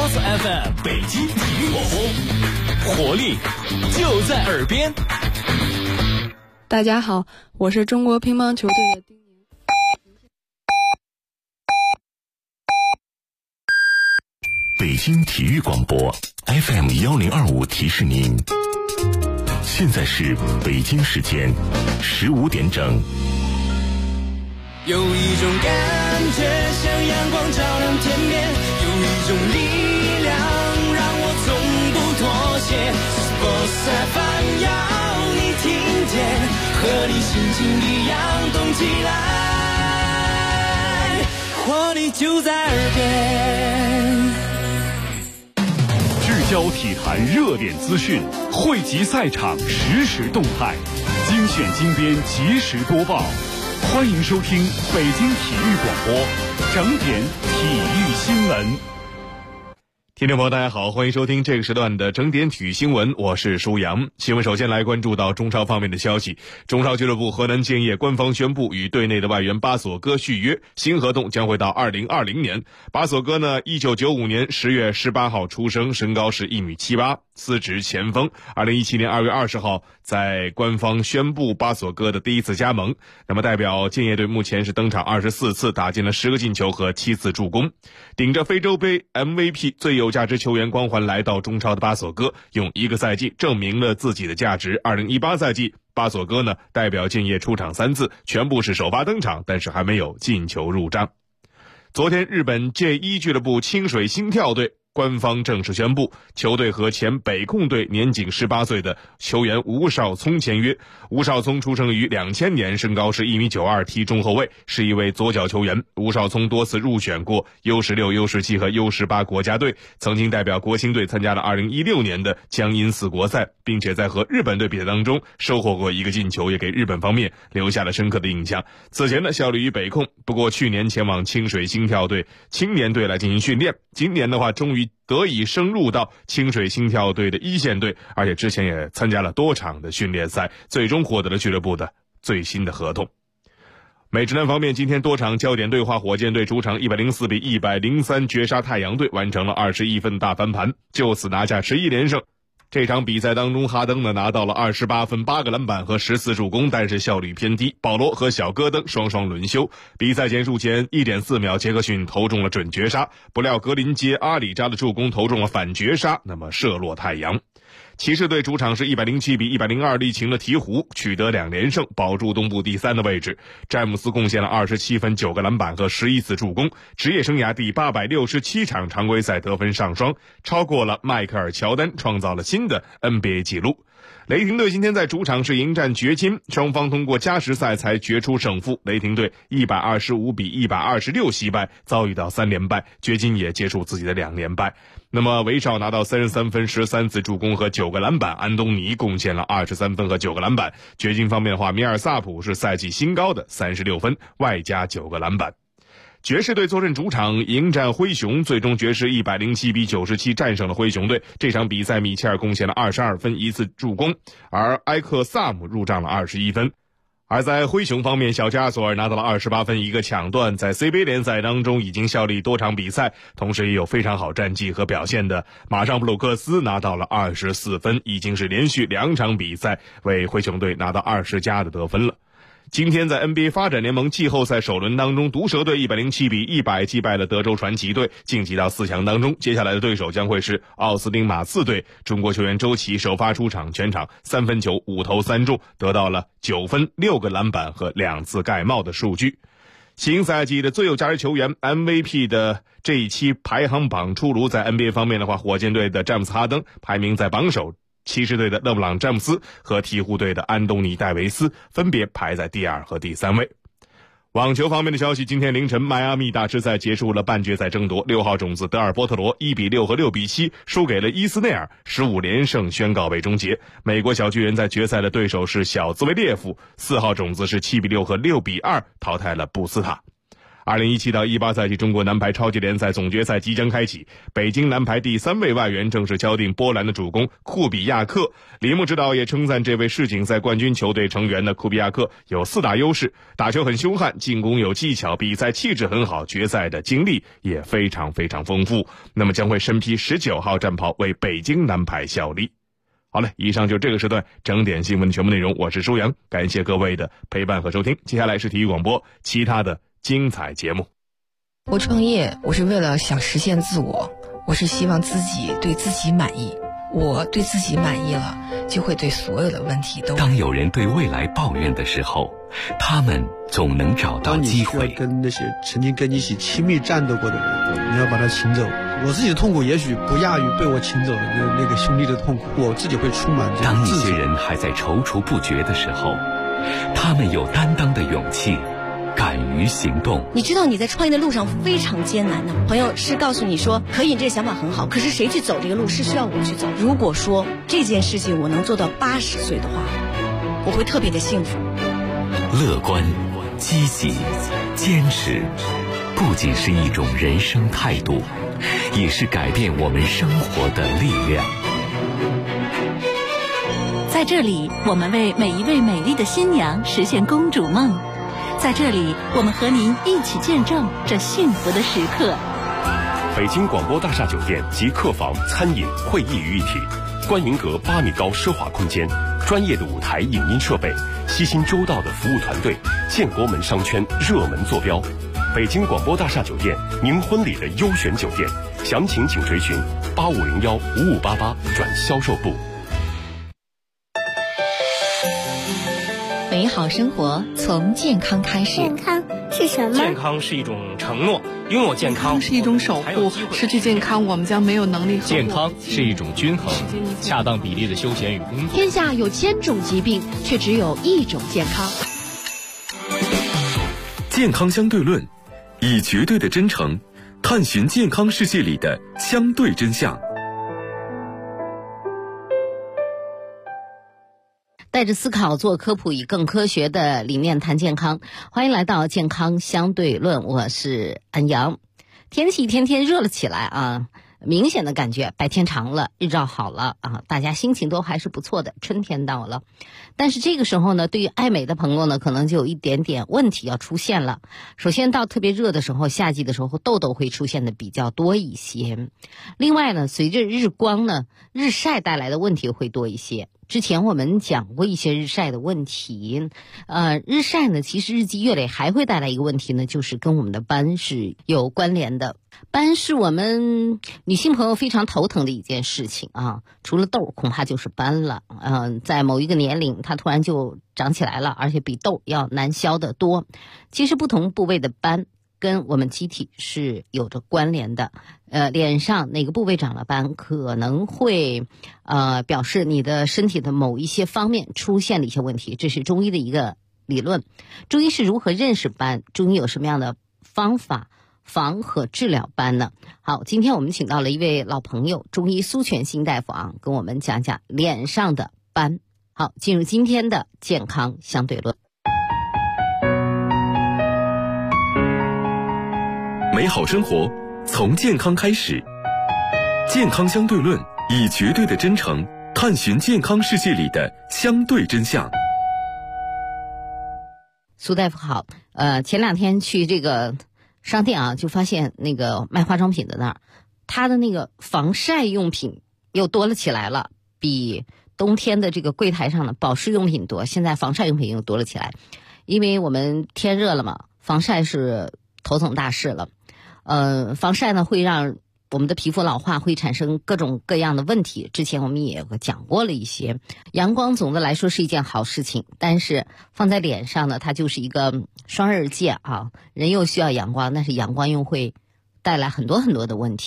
Boss FM 北京体育广播，活力就在耳边。 大家好，我是中国乒乓球队的丁宁。 北京体育广播 FM 1025提示您，现在是北京时间15点整。 有一种感觉像阳光照亮天边，有一种力量让我从不妥协。Sports FM 要你听见，和你心情一样动起来，活力就在耳边。 聚焦体坛热点资讯，汇集赛场实时动态，精选精编及时播报。欢迎收听北京体育广播整点体育新闻。 听众朋友大家好，欢迎收听这个时段的整点体育新闻，我是舒阳。新闻首先来关注到中超方面的消息。中超俱乐部河南建业官方宣布与队内的外援巴索戈续约，新合同将会到2020年。巴索戈呢，1995年10月18号出生，身高是1.78米，司职前锋。2017年2月20号在官方宣布巴索戈的第一次加盟。那么代表建业队目前是登场24次，打进了10个进球和7次助攻。顶着非洲杯 MVP 最有价值球员光环来到中超的巴索戈，用一个赛季证明了自己的价值。2018赛季巴索戈呢代表建业出场3次，全部是首发登场，但是还没有进球入账。昨天日本 J1 俱乐部清水心跳队官方正式宣布，球队和前北控队年仅18岁的球员吴少聪签约。吴少聪出生于2000年，身高是1.92米，踢中后卫，是一位左脚球员。吴少聪多次入选过 U16、U17 和 U18 国家队，曾经代表国青队参加了2016年的江阴4国赛，并且在和日本队比赛当中收获过一个进球，也给日本方面留下了深刻的印象。此前呢效力于北控，不过去年前往清水心跳队青年队来进行训练，今年的话终于得以升入到清水心跳队的一线队，而且之前也参加了多场的训练赛，最终获得了俱乐部的最新的合同。美职篮方面，今天多场焦点对话，火箭队主场104比103绝杀太阳队，完成了21分大翻盘，就此拿下11连胜。这场比赛当中，哈登呢拿到了28分、8个篮板和14助攻，但是效率偏低。保罗和小戈登双双轮休。比赛结束前 1.4 秒，杰克逊投中了准绝杀，不料格林接阿里扎的助攻投中了反绝杀，那么射落太阳。骑士队主场是107比102力擒了鹈鹕，取得2连胜，保住东部第3的位置。詹姆斯贡献了27分、9个篮板和11次助攻，职业生涯第867场常规赛得分上双，超过了迈克尔·乔丹，创造了新的 NBA 纪录。雷霆队今天在主场是迎战掘金，双方通过加时赛才决出胜负。雷霆队125比126惜败，遭遇到3连败，掘金也结束自己的2连败。那么韦少拿到33分、13次助攻和9个篮板，安东尼贡献了23分和9个篮板。掘金方面的话，米尔萨普是赛季新高的36分，外加9个篮板。爵士队坐镇主场迎战灰熊，最终爵士107比97战胜了灰熊队。这场比赛米切尔贡献了22分、1次助攻，而埃克萨姆入账了21分。而在灰熊方面，小加索尔拿到了28分、1个抢断，在 CBA 联赛当中已经效力多场比赛，同时也有非常好战绩和表现的马尚布鲁克斯拿到了24分，已经是连续2场比赛为灰熊队拿到20加的得分了。今天在 NBA 发展联盟季后赛首轮当中，毒蛇队107比100击败了德州传奇队，晋级到4强当中。接下来的对手将会是奥斯汀马刺队，中国球员周琦首发出场，全场3分球5投3中，得到了9分、6个篮板和2次盖帽的数据。新赛季的最有价值球员 MVP 的这一期排行榜出炉，在 NBA 方面的话，火箭队的詹姆斯哈登排名在榜首，骑士队的勒布朗·詹姆斯和鹈鹕队的安东尼·戴维斯分别排在第2和第3位。网球方面的消息，今天凌晨迈阿密大师赛结束了半决赛争夺，6号种子德尔波特罗1比6和6比7输给了伊斯内尔，15连胜宣告被终结。美国小巨人在决赛的对手是小兹维列夫，4号种子是7比6和6比2淘汰了布斯塔。 2017到18赛季中国男排超级联赛总决赛即将开启，北京男排第3位外援正是敲定波兰的主攻库比亚克。李木指导也称赞这位世锦赛冠军球队成员的库比亚克有4大优势：打球很凶悍，进攻有技巧，比赛气质很好，决赛的经历也非常丰富。那么将会身披19号战袍为北京男排效力。好了，以上就这个时段整点新闻的全部内容，我是舒阳，感谢各位的陪伴和收听。接下来是体育广播其他的精彩节目。 我创业，我是为了想实现自我，我是希望自己对自己满意。我对自己满意了，就会对所有的问题都。 当有人对未来抱怨的时候，他们总能找到机会。 当你需要跟那些曾经跟你一起亲密战斗过的人，你要把他请走。我自己的痛苦也许不亚于被我请走的那个兄弟的痛苦，我自己会充满这种自责。 当一些人还在踌躇不决的时候，他们有担当的勇气，敢于行动。 你知道你在创业的路上非常艰难的，朋友是告诉你说可以，这个想法很好，可是谁去走这个路是需要我去走。如果说这件事情我能做到80岁的话，我会特别的幸福。 乐观、积极、坚持，不仅是一种人生态度，也是改变我们生活的力量。 在这里，我们为每一位美丽的新娘实现公主梦。在这里，我们和您一起见证这幸福的时刻。 北京广播大厦酒店集客房、餐饮、会议于一体，观云阁8米高奢华空间，专业的舞台影音设备，悉心周到的服务团队，建国门商圈热门坐标。北京广播大厦酒店，您婚礼的优选酒店，详情请垂询8501-5588转销售部。 美好生活从健康开始。 健康是什么？ 健康是一种承诺，拥有健康是一种守护，失去健康我们将没有能力。 健康是一种均衡，恰当比例的休闲与工作。 天下有1000种疾病，却只有1种健康。 健康相对论，以绝对的真诚探寻健康世界里的相对真相。 带着思考做科普，以更科学的理念谈健康。欢迎来到健康相对论，我是安阳。天气天天热了起来啊，明显的感觉白天长了，日照好了啊，大家心情都还是不错的，春天到了。但是这个时候呢，对于爱美的朋友呢，可能就有一点点问题要出现了。首先到特别热的时候，夏季的时候，痘痘会出现的比较多一些。另外呢，随着日光呢，日晒带来的问题会多一些。之前我们讲过一些日晒的问题，日晒呢，其实日积月累还会带来一个问题呢，就是跟我们的斑是有关联的。斑是我们女性朋友非常头疼的一件事情啊，除了痘恐怕就是斑了。在某一个年龄它突然就长起来了，而且比痘要难消得多。其实不同部位的斑跟我们机体是有着关联的。脸上哪个部位长了斑，可能会表示你的身体的某一些方面出现了一些问题，这是中医的一个理论。中医是如何认识斑？中医有什么样的方法防和治疗斑呢？好，今天我们请到了一位老朋友，中医苏全新大夫啊，跟我们讲讲脸上的斑。好，进入今天的健康相对论。 美好生活从健康开始，健康相对论，以绝对的真诚探寻健康世界里的相对真相。 苏大夫好，前2天去这个商店啊，就发现那个卖化妆品的那儿，他的那个防晒用品又多了起来了，比冬天的这个柜台上的保湿用品多，现在防晒用品又多了起来。因为我们天热了嘛，防晒是头等大事了。防晒呢会让我们的皮肤老化，会产生各种各样的问题。之前我们也讲过了一些。阳光总的来说是一件好事情，但是放在脸上呢，它就是一个双刃剑啊。人又需要阳光，但是阳光又会带来很多很多的问题。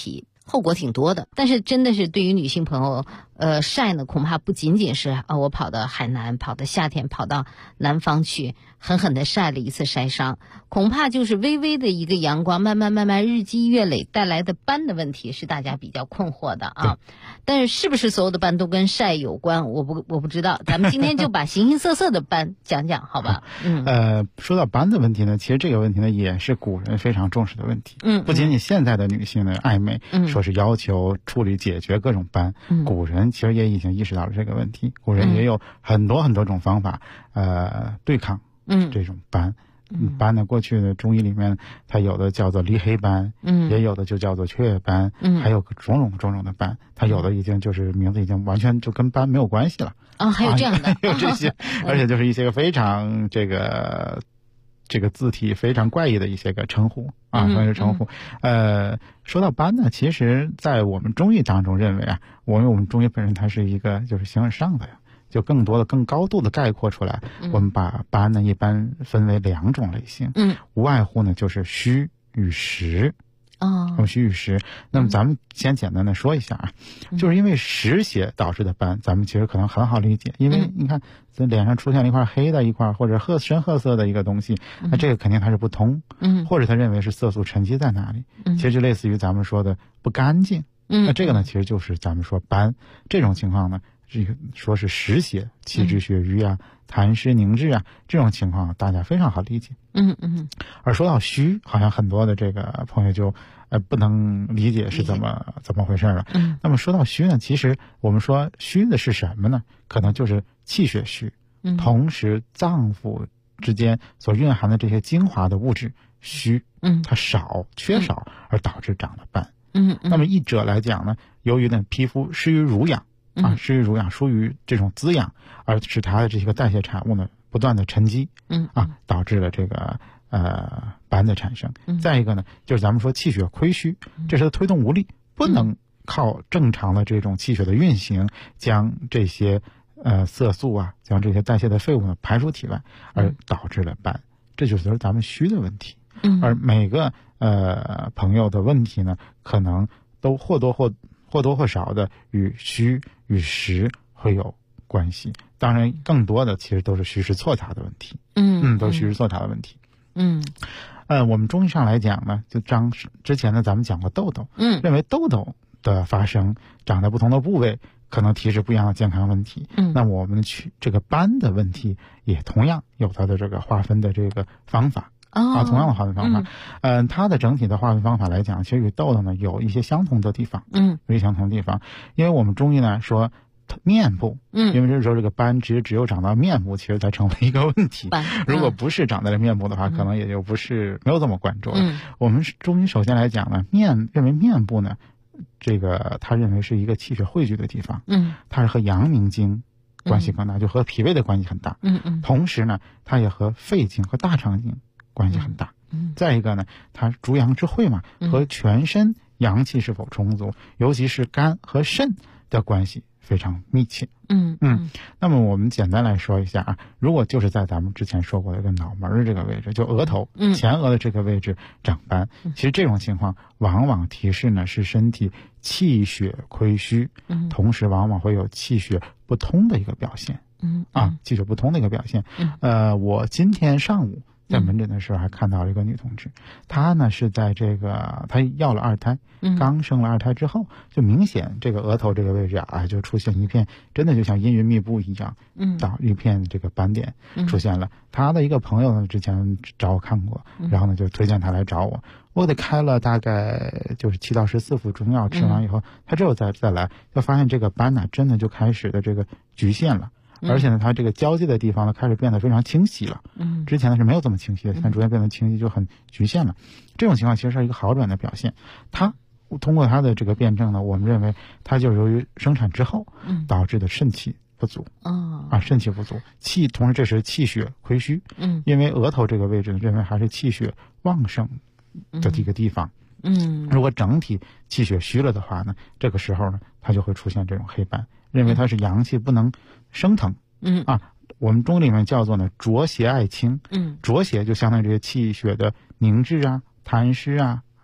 后果挺多的。但是真的是对于女性朋友，晒呢恐怕不仅仅是我跑到海南，跑到夏天跑到南方去，狠狠的晒了一次晒伤，恐怕就是微微的一个阳光，慢慢日积月累带来的斑的问题是大家比较困惑的啊。但是是不是所有的斑都跟晒有关，我不知道。咱们今天就把形形色色的斑讲讲，好吧？ 说到斑的问题呢，其实这个问题呢也是古人非常重视的问题。不仅仅现在的女性的爱美，说是要求处理解决各种斑，古人其实也已经意识到了这个问题。古人也有很多种方法，对抗这种斑。斑呢，过去的中医里面，它有的叫做离黑斑，也有的就叫做雀跃斑，还有种种的斑，它有的已经就是名字已经完全就跟斑没有关系了。 还有这样的， 有这些，而且就是一些个非常这个字体非常怪异的一些个称呼啊，算是称呼。说到斑呢，其实在我们中医当中认为啊，我们中医本身它是一个就是形而上的呀。就更多的、更高度的概括出来，我们把斑呢一般分为2种类型，无外乎呢就是虚与实。虚与实。那么咱们先简单的说一下啊，就是因为实邪导致的斑，咱们其实可能很好理解，因为你看在脸上出现了一块黑的一块或者深褐色的一个东西，那这个肯定它是不通，或者他认为是色素沉积在哪里，其实就类似于咱们说的不干净。那这个呢，其实就是咱们说斑这种情况呢。这个说是实邪，气滞血瘀啊，痰湿凝滞啊，这种情况大家非常好理解。而说到虚，好像很多的这个朋友就不能理解是怎么回事了。那么说到虚呢，其实我们说虚的是什么呢？可能就是气血虚，同时脏腑之间所蕴含的这些精华的物质虚，它缺少而导致长了斑。那么一者来讲呢，由于呢皮肤失于濡养。失于濡养，疏于这种滋养，而使它的这些个代谢产物呢不断的沉积，导致了这个斑的产生。再一个呢，就是咱们说气血亏虚，这是推动无力，不能靠正常的这种气血的运行，将这些色素啊，将这些代谢的废物呢排出体外，而导致了斑。这就是咱们虚的问题。而每个朋友的问题呢，可能都或多或少的与虚与实会有关系，当然更多的其实都是虚实错杂的问题。都是虚实错杂的问题。我们中医上来讲呢，就之前呢咱们讲过痘痘，认为痘痘的发生长在不同的部位，可能提示不一样的健康问题。那我们这个斑的问题也同样有它的这个划分的这个方法。同样的划分方法。它的整体的划分方法来讲，其实与痘痘呢有一些相同的地方。有一些相同的地方，因为我们中医呢说面部，因为这时候这个斑只有长到面部，其实才成为一个问题。如果不是长在了面部的话，可能也就没有这么关注了。我们中医首先来讲呢，认为面部呢，这个他认为是一个气血汇聚的地方。它是和阳明经关系更大，就和脾胃的关系很大。同时呢，它也和肺经和大肠经关系很大。再一个呢，它主阳之会嘛，和全身阳气是否充足，尤其是肝和肾的关系非常密切。那么我们简单来说一下啊，如果就是在咱们之前说过的一个脑门的这个位置，就额头前额的这个位置长斑，其实这种情况往往提示呢是身体气血亏虚，同时往往会有气血不通的一个表现。气血不通的一个表现。我今天上午在门诊的时候还看到了一个女同志，她呢是在她要了2胎，刚生了2胎之后，就明显这个额头这个位置啊，就出现一片真的就像阴云密布一样，一片这个斑点出现了。她的一个朋友呢之前找我看过，然后呢就推荐她来找我，我给她开了大概就是7到14副中药，吃完以后，她之后再来，就发现这个斑呢真的就开始的这个局限了。而且呢，它这个交界的地方呢，开始变得非常清晰了。之前呢是没有这么清晰的，现在逐渐变得清晰，就很局限了。这种情况其实是一个好转的表现。它通过它的这个辩证呢，我们认为它就是由于生产之后导致的肾气不足。肾气不足，同时这是气血亏虚。因为额头这个位置呢，认为还是气血旺盛的这个地方。如果整体气血虚了的话呢，这个时候呢，它就会出现这种黑斑。认为它是阳气不能升腾。我们中医里面叫做呢浊邪爱清。浊邪就相当于这些气血的凝滞啊、痰湿啊，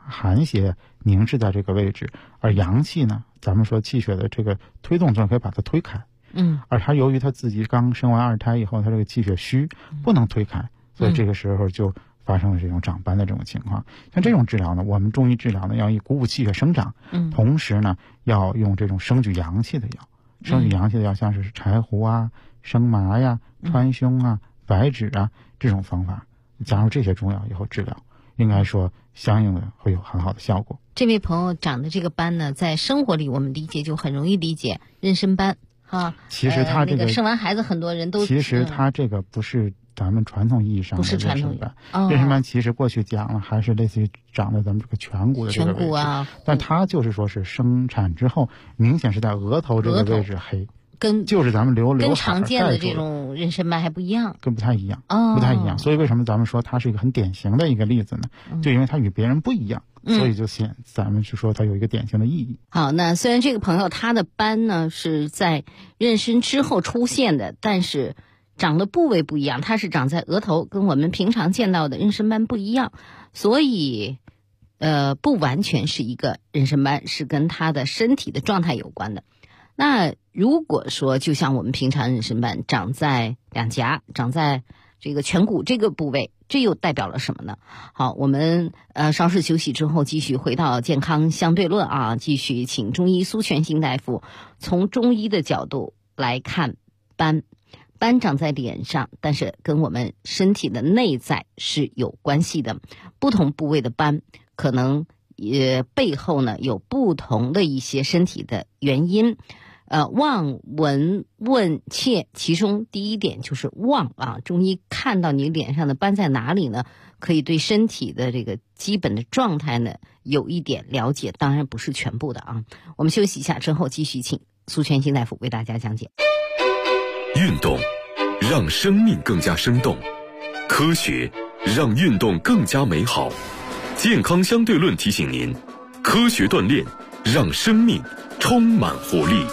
寒邪凝滞在这个位置，而阳气呢，咱们说气血的这个推动作用可以把它推开。而他由于他自己刚生完二胎以后，他这个气血虚，不能推开，所以这个时候就发生了这种长斑的这种情况。像这种治疗呢，我们中医治疗呢，要以鼓舞气血生长，同时呢，要用这种升举阳气的药。升举阳气的药像是柴胡啊、生麻呀、川芎啊、白芷啊这种方法，加入这些中药以后治疗，应该说相应的会有很好的效果。 这位朋友长的这个斑呢，在生活里我们理解就很容易理解，妊娠斑哈。 其实他这个生完孩子很多人都其实他这个不是咱们传统意义上的妊娠斑。妊娠斑其实过去讲了还是类似于长在咱们这个颧骨的这个位置，但它就是说是生产之后明显是在额头这个位置黑，就是咱们跟常见的这种妊娠斑还不一样， 不太一样，不太一样。所以为什么咱们说它是一个很典型的一个例子呢？就因为它与别人不一样，所以就咱们就说它有一个典型的意义。 好，那虽然这个朋友他的斑呢是在妊娠之后出现的，但是长的部位不一样，它是长在额头，跟我们平常见到的妊娠斑不一样，所以不完全是一个妊娠斑，是跟他的身体的状态有关的。那如果说就像我们平常妊娠斑长在两颊，长在这个颧骨这个部位，这又代表了什么呢？好，我们稍事休息之后继续回到健康相对论啊，继续请中医苏全兴大夫从中医的角度来看斑。斑长在脸上，但是跟我们身体的内在是有关系的。不同部位的斑可能背后呢有不同的一些身体的原因。望闻问切，其中第一点就是望啊。中医看到你脸上的斑在哪里呢，可以对身体的这个基本的状态呢有一点了解，当然不是全部的啊。我们休息一下之后继续请苏全兴大夫为大家讲解。 运动让生命更加生动，科学让运动更加美好。健康相对论提醒您，科学锻炼让生命充满活力。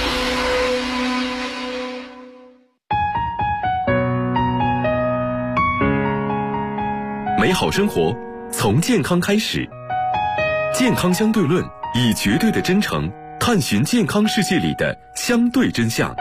美好生活从健康开始，健康相对论以绝对的真诚探寻健康世界里的相对真相。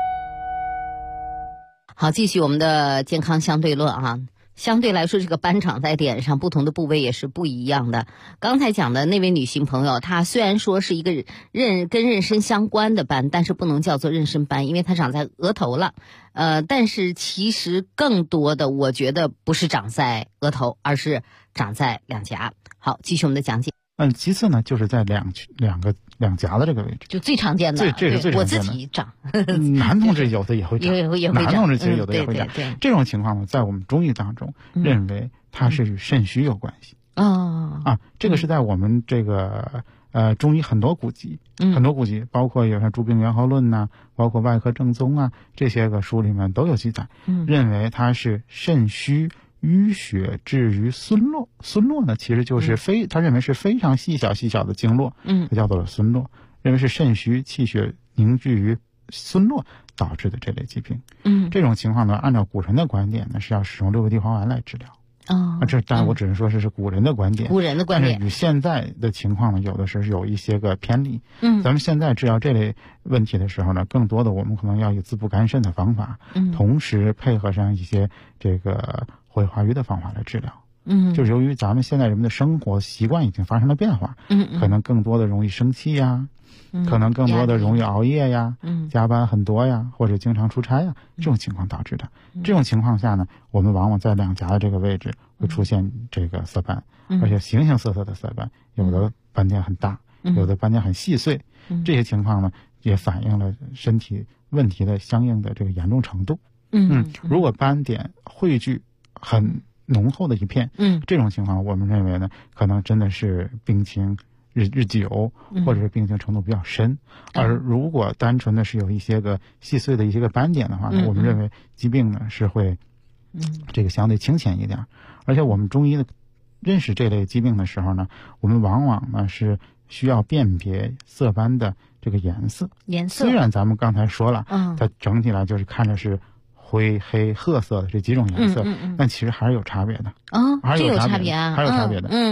好，继续我们的健康相对论啊。相对来说，这个斑长在脸上，不同的部位也是不一样的。刚才讲的那位女性朋友，她虽然说是一个跟妊娠相关的斑，但是不能叫做妊娠斑，因为它长在额头了。但是其实更多的，我觉得不是长在额头，而是长在两颊。好，继续我们的讲解。 其次呢，就是在两颊的这个位置， 就最常见的， 这是最常见的。 我自己长， 男同志有的也会长，男同志其实有的也会长。这种情况呢，在我们中医当中认为它是与肾虚有关系。这个是在我们这个中医很多古籍，包括有像《诸病源候论》呐，包括《外科正宗》啊，这些个书里面都有记载，认为它是肾虚淤血至于孙络。孙络呢，其实就是他认为是非常细小的经络，它叫做了孙络，认为是肾虚气血凝聚于孙络导致的这类疾病。这种情况呢，按照古人的观点呢，是要使用六味地黄丸来治疗。当然我只能说是古人的观点，但是与现在的情况呢，有的时候有一些个偏离。咱们现在治疗这类问题的时候呢，更多的我们可能要以滋补肝肾的方法，同时配合上一些这个活血化瘀的方法来治疗。就是由于咱们现在人们的生活习惯已经发生了变化，可能更多的容易生气呀，可能更多的容易熬夜呀，加班很多呀，或者经常出差呀，这种情况导致的。这种情况下呢，我们往往在两颊的这个位置会出现这个色斑，而且形形色色的色斑，有的斑点很大，有的斑点很细碎。这些情况呢，也反映了身体问题的相应的这个严重程度。如果斑点汇聚很浓厚的一片，这种情况我们认为呢，可能真的是病情日久，或者是病情程度比较深。而如果单纯的是有一些个细碎的一些个斑点的话呢，我们认为疾病呢是会这个相对轻浅一点。而且我们中医的认识这类疾病的时候呢，我们往往呢是需要辨别色斑的这个颜色。虽然咱们刚才说了，它整体来就是看着是灰、黑、褐色的这几种颜色，但其实还是有差别的。 这有差别啊， 还有差别的。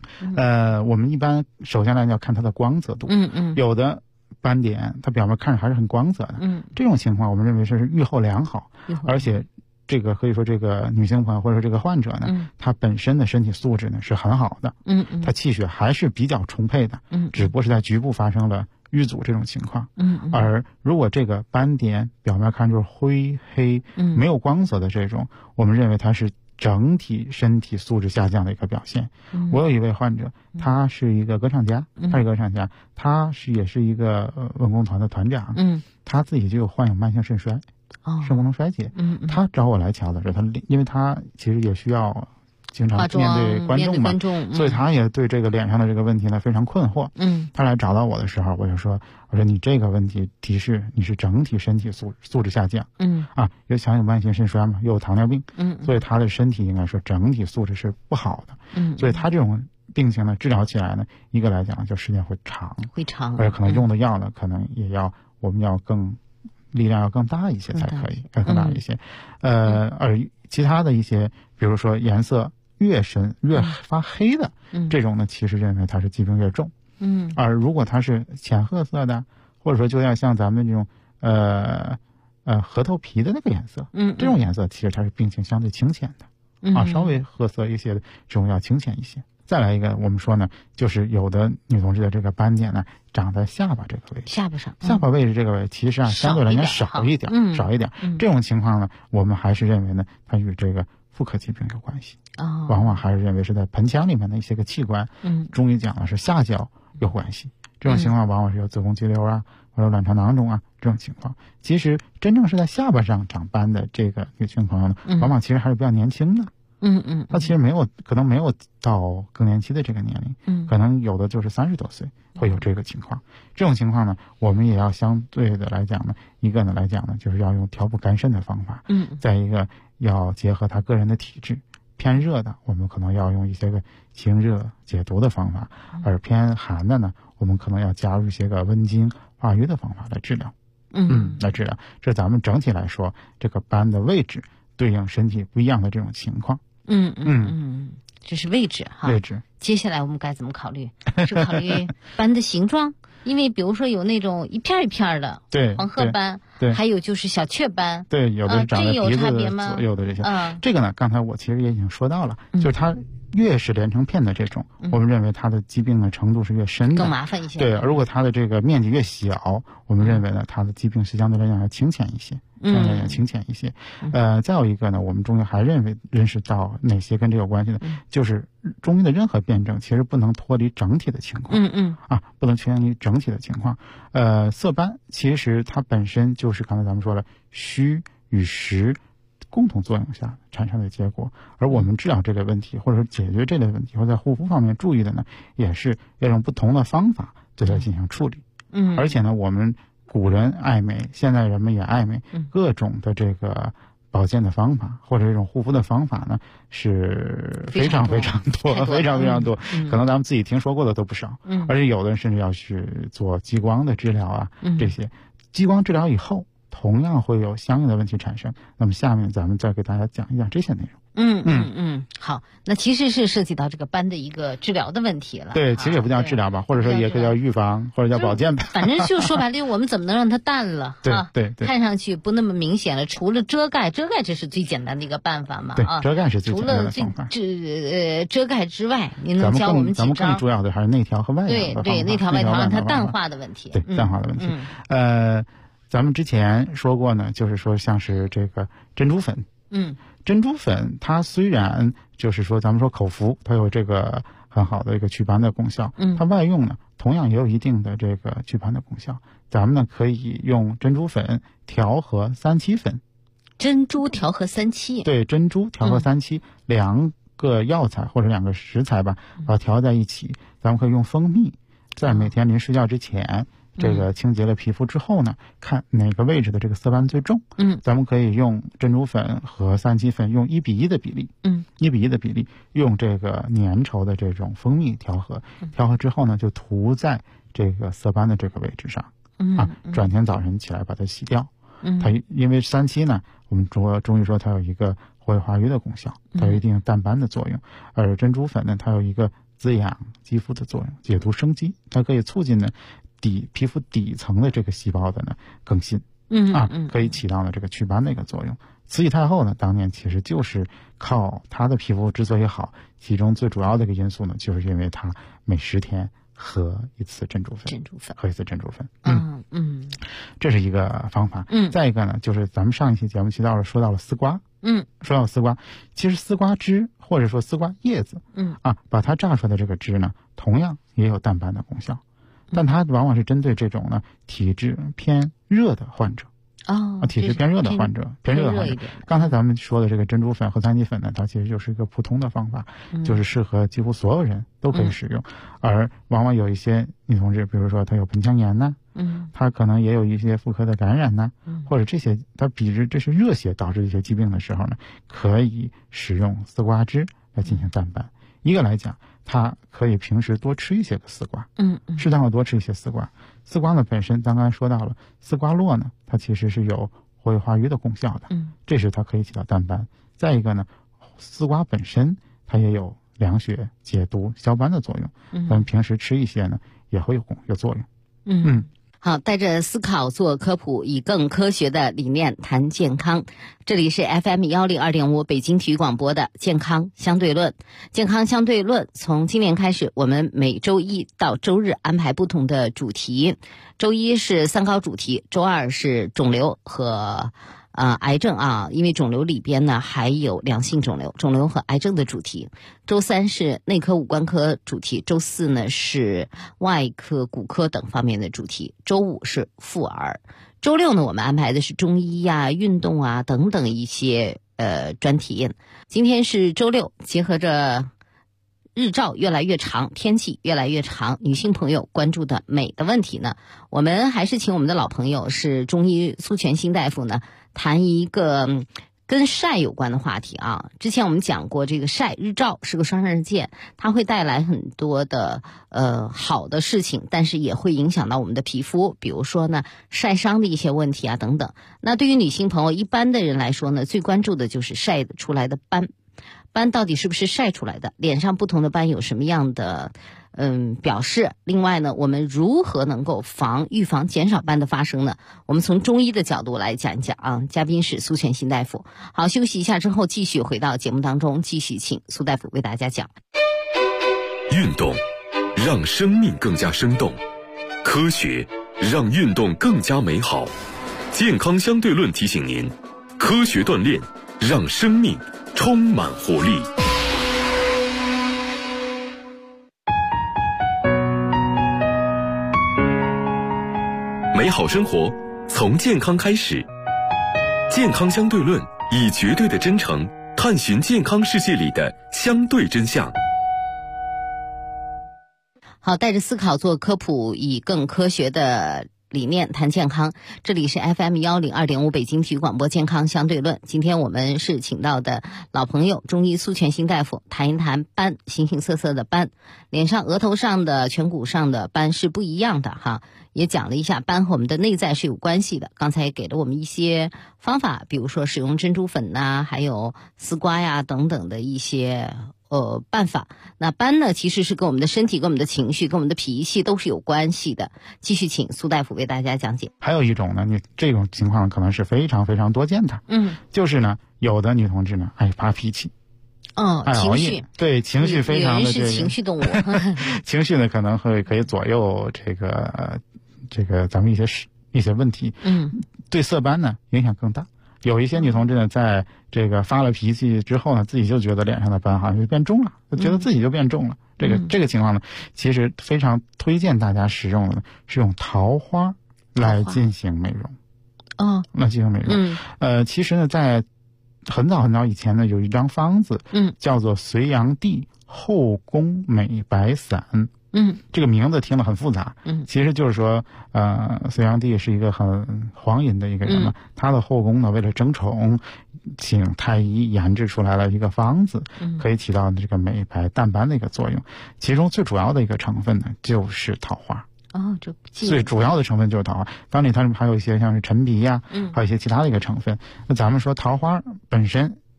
我们一般首先来要看它的光泽度，有的斑点它表面看着还是很光泽的，这种情况我们认为是预后良好，而且这个可以说这个女性朋友或者说这个患者呢，她本身的身体素质呢是很好的，她气血还是比较充沛的，只不过是在局部发生了淤阻这种情况，而如果这个斑点表面看就是灰黑，没有光泽的这种，我们认为它是整体身体素质下降的一个表现。我有一位患者，他是一个歌唱家，他也是一个文工团的团长，他自己就患有慢性肾衰，肾功能衰竭，他找我来瞧的时候，因为他其实也需要经常面对观众嘛，所以他也对这个脸上的这个问题呢非常困惑。他来找到我的时候，我说你这个问题提示你是整体身体素质下降，又想有慢性肾衰嘛，又有糖尿病，所以他的身体应该说整体素质是不好的，所以他这种病情呢治疗起来呢，一个来讲就时间会长，而且可能用的药呢，可能也要我们要力量要更大一些才可以，更大一些。而其他的一些，比如说颜色越深越发黑的，这种呢，其实认为它是疾病越重。而如果它是浅褐色的，或者说就要像咱们这种核桃皮的那个颜色，这种颜色其实它是病情相对清浅的，稍微褐色一些的这种要清浅一些。再来一个，我们说呢，就是有的女同志的这个斑点呢，长在下巴这个位置， 下巴上， 下巴位置这个位置，其实相对来讲少一点，这种情况呢，我们还是认为呢，它与这个妇科疾病有关系，往往还是认为是在盆腔里面的一些个器官，中医讲的是下焦有关系。这种情况往往是有子宫肌瘤啊，或者卵巢囊肿啊这种情况。其实真正是在下巴上长斑的这个女性朋友呢，往往其实还是比较年轻的。他其实可能没有到更年期的这个年龄，可能有的就是30多岁会有这个情况。这种情况呢，我们也要相对的来讲呢，一个呢来讲呢，就是要用调补肝肾的方法，再一个要结合他个人的体质，偏热的我们可能要用一些个清热解毒的方法，而偏寒的呢，我们可能要加入一些个温经化瘀的方法来治疗，来治疗。这咱们整体来说，这个斑的位置对应身体不一样的这种情况。 这是位置哈。 位置。 接下来我们该怎么考虑？是考虑斑的形状，因为比如说有那种一片一片的， 对， 黄褐斑， 对， 还有就是小雀斑， 对，有的长在鼻子左右的这些。这个呢，刚才我其实也已经说到了，就是它越是连成片的这种，我们认为它的疾病的程度是越深的， 更麻烦一些。 对，如果它的这个面积越小，我们认为呢，它的疾病是相对来讲要清浅一些。再有一个呢，我们中医还认识到哪些跟这有关系的，就是中医的任何辩证其实不能脱离整体的情况，不能脱离整体的情况。色斑其实它本身就是刚才咱们说了，虚与实共同作用下产生的结果，而我们治疗这类问题，或者说解决这类问题，或者在护肤方面注意的呢，也是要用不同的方法对它进行处理。而且呢，我们古人爱美，现在人们也爱美，各种的这个保健的方法或者这种护肤的方法呢，是非常非常多，非常非常多，可能咱们自己听说过的都不少。而且有的人甚至要去做激光的治疗啊，这些激光治疗以后同样会有相应的问题产生。那么下面咱们再给大家讲一讲这些内容。 好，那其实是涉及到这个斑的一个治疗的问题了。 对，其实也不叫治疗吧，或者说也可以叫预防，或者叫保健吧。 反正就说白了，我们怎么能让它淡了？ 对， 看上去不那么明显了。除了遮盖这是最简单的一个办法嘛。 对，遮盖是最简单的方法。 除了遮盖之外，您能教我们几招？ 咱们更主要的还是内调和外调。 对，内调外调让它淡化的问题。 对，淡化的问题。咱们之前说过呢，就是说像是这个珍珠粉。珍珠粉它虽然就是说咱们说口服，它有这个很好的一个祛斑的功效，它外用呢同样也有一定的这个祛斑的功效。咱们呢可以用珍珠粉调和3七粉。 珍珠调和3七。 对，珍珠调和3七，两个药材或者两个食材吧，把它调在一起。咱们可以用蜂蜜，在每天临睡觉之前。这个清洁了皮肤之后呢，看哪个位置的这个色斑最重，咱们可以用珍珠粉和3七粉用1:1的比例，1:1的比例，用这个粘稠的这种蜂蜜调和之后呢，就涂在这个色斑的这个位置上，转天早晨起来把它洗掉。它因为3七呢，我们中医说它有一个活血化瘀的功效，它有一定淡斑的作用，而珍珠粉呢，它有一个滋养肌肤的作用，解毒生机，它可以促进呢皮肤底层的这个细胞的呢更新，可以起到了这个祛斑的一个作用。慈禧太后呢，当年其实就是靠她的皮肤之所以好，其中最主要的一个因素呢，就是因为她每10天喝一次珍珠粉，喝一次珍珠粉。这是一个方法。再一个呢，就是咱们上一期节目说到了丝瓜。说到丝瓜，其实丝瓜汁或者说丝瓜叶子，把它榨出来的这个汁呢，同样也有淡斑的功效，但它往往是针对这种呢体质偏热的患者。体质偏热的患者，偏热的患者。刚才咱们说的这个珍珠粉和三七粉呢，它其实就是一个普通的方法，就是适合几乎所有人都可以使用。而往往有一些女同志，比如说她有盆腔炎呢，她可能也有一些妇科的感染呢，或者这些她这是热血导致一些疾病的时候呢，可以使用丝瓜汁来进行淡斑。一个来讲，它可以平时多吃一些个丝瓜，适当的多吃一些丝瓜。丝瓜呢本身，咱刚才说到了，丝瓜络呢，它其实是有活跃化瘀的功效的，这是它可以起到淡斑。再一个呢，丝瓜本身它也有凉血、解毒、消斑的作用，咱们平时吃一些呢，也会有作用。 好，带着思考做科普，以更科学的理念谈健康。这里是 FM102.5 北京体育广播的健康相对论。健康相对论从今年开始，我们每周一到周日安排不同的主题。周一是3高主题，周二是肿瘤和癌症啊，因为肿瘤里边呢还有良性肿瘤和癌症的主题。周三是内科、五官科主题，周四呢是外科、骨科等方面的主题，周五是妇儿，周六呢我们安排的是中医啊、运动啊等等一些专题。今天是周六，结合着日照越来越长，天气越来越长，女性朋友关注的美的问题呢，我们还是请我们的老朋友是中医苏全新大夫呢，谈一个跟晒有关的话题啊。之前我们讲过，这个晒日照是个双刃剑，它会带来很多的好的事情，但是也会影响到我们的皮肤，比如说呢晒伤的一些问题啊等等。那对于女性朋友一般的人来说呢，最关注的就是晒出来的斑到底是不是晒出来的，脸上不同的斑有什么样的表示。另外呢，我们如何能够预防减少斑的发生呢？我们从中医的角度来讲一讲啊。嘉宾是苏全新大夫。好，休息一下之后继续回到节目当中，继续请苏大夫为大家讲。 运动让生命更加生动，科学让运动更加美好。健康相对论提醒您，科学锻炼让生命充满活力。美好生活从健康开始，健康相对论以绝对的真诚探寻健康世界里的相对真相。 好，带着思考做科普，以更科学的理念谈健康。这里是 FM102.5 北京体育广播健康相对论。今天我们是请到的老朋友中医苏全新大夫，谈一谈斑，形形色色的斑，脸上、额头上的、颧骨上的斑是不一样的哈。也讲了一下斑和我们的内在是有关系的，刚才也给了我们一些方法，比如说使用珍珠粉呐，还有丝瓜呀等等的一些办法。那斑呢，其实是跟我们的身体、跟我们的情绪、跟我们的脾气都是有关系的。继续请苏大夫为大家讲解。 还有一种呢，你这种情况可能是非常非常多见的，就是呢，有的女同志呢爱发脾气。 情绪， 对，情绪非常的女人是情绪动物情绪呢可能可以左右这个咱们一些问题，对色斑呢影响更大。有一些女同志呢，在这个发了脾气之后呢，自己就觉得脸上的斑好像就变重了，就觉得自己就变重了。这个情况呢，其实非常推荐大家使用的是用桃花来进行美容。来进行美容。其实呢，在很早很早以前呢，有一张方子，叫做隋炀帝后宫美白散。这个名字听了很复杂，其实就是说，隋炀帝是一个很荒淫的一个人嘛，他的后宫呢，为了争宠，请太医研制出来了一个方子，可以起到这个美白淡斑的一个作用。其中最主要的一个成分呢，就是桃花。最主要的成分就是桃花，当然它还有一些像是陈皮呀，还有一些其他的一个成分。那咱们说桃花本身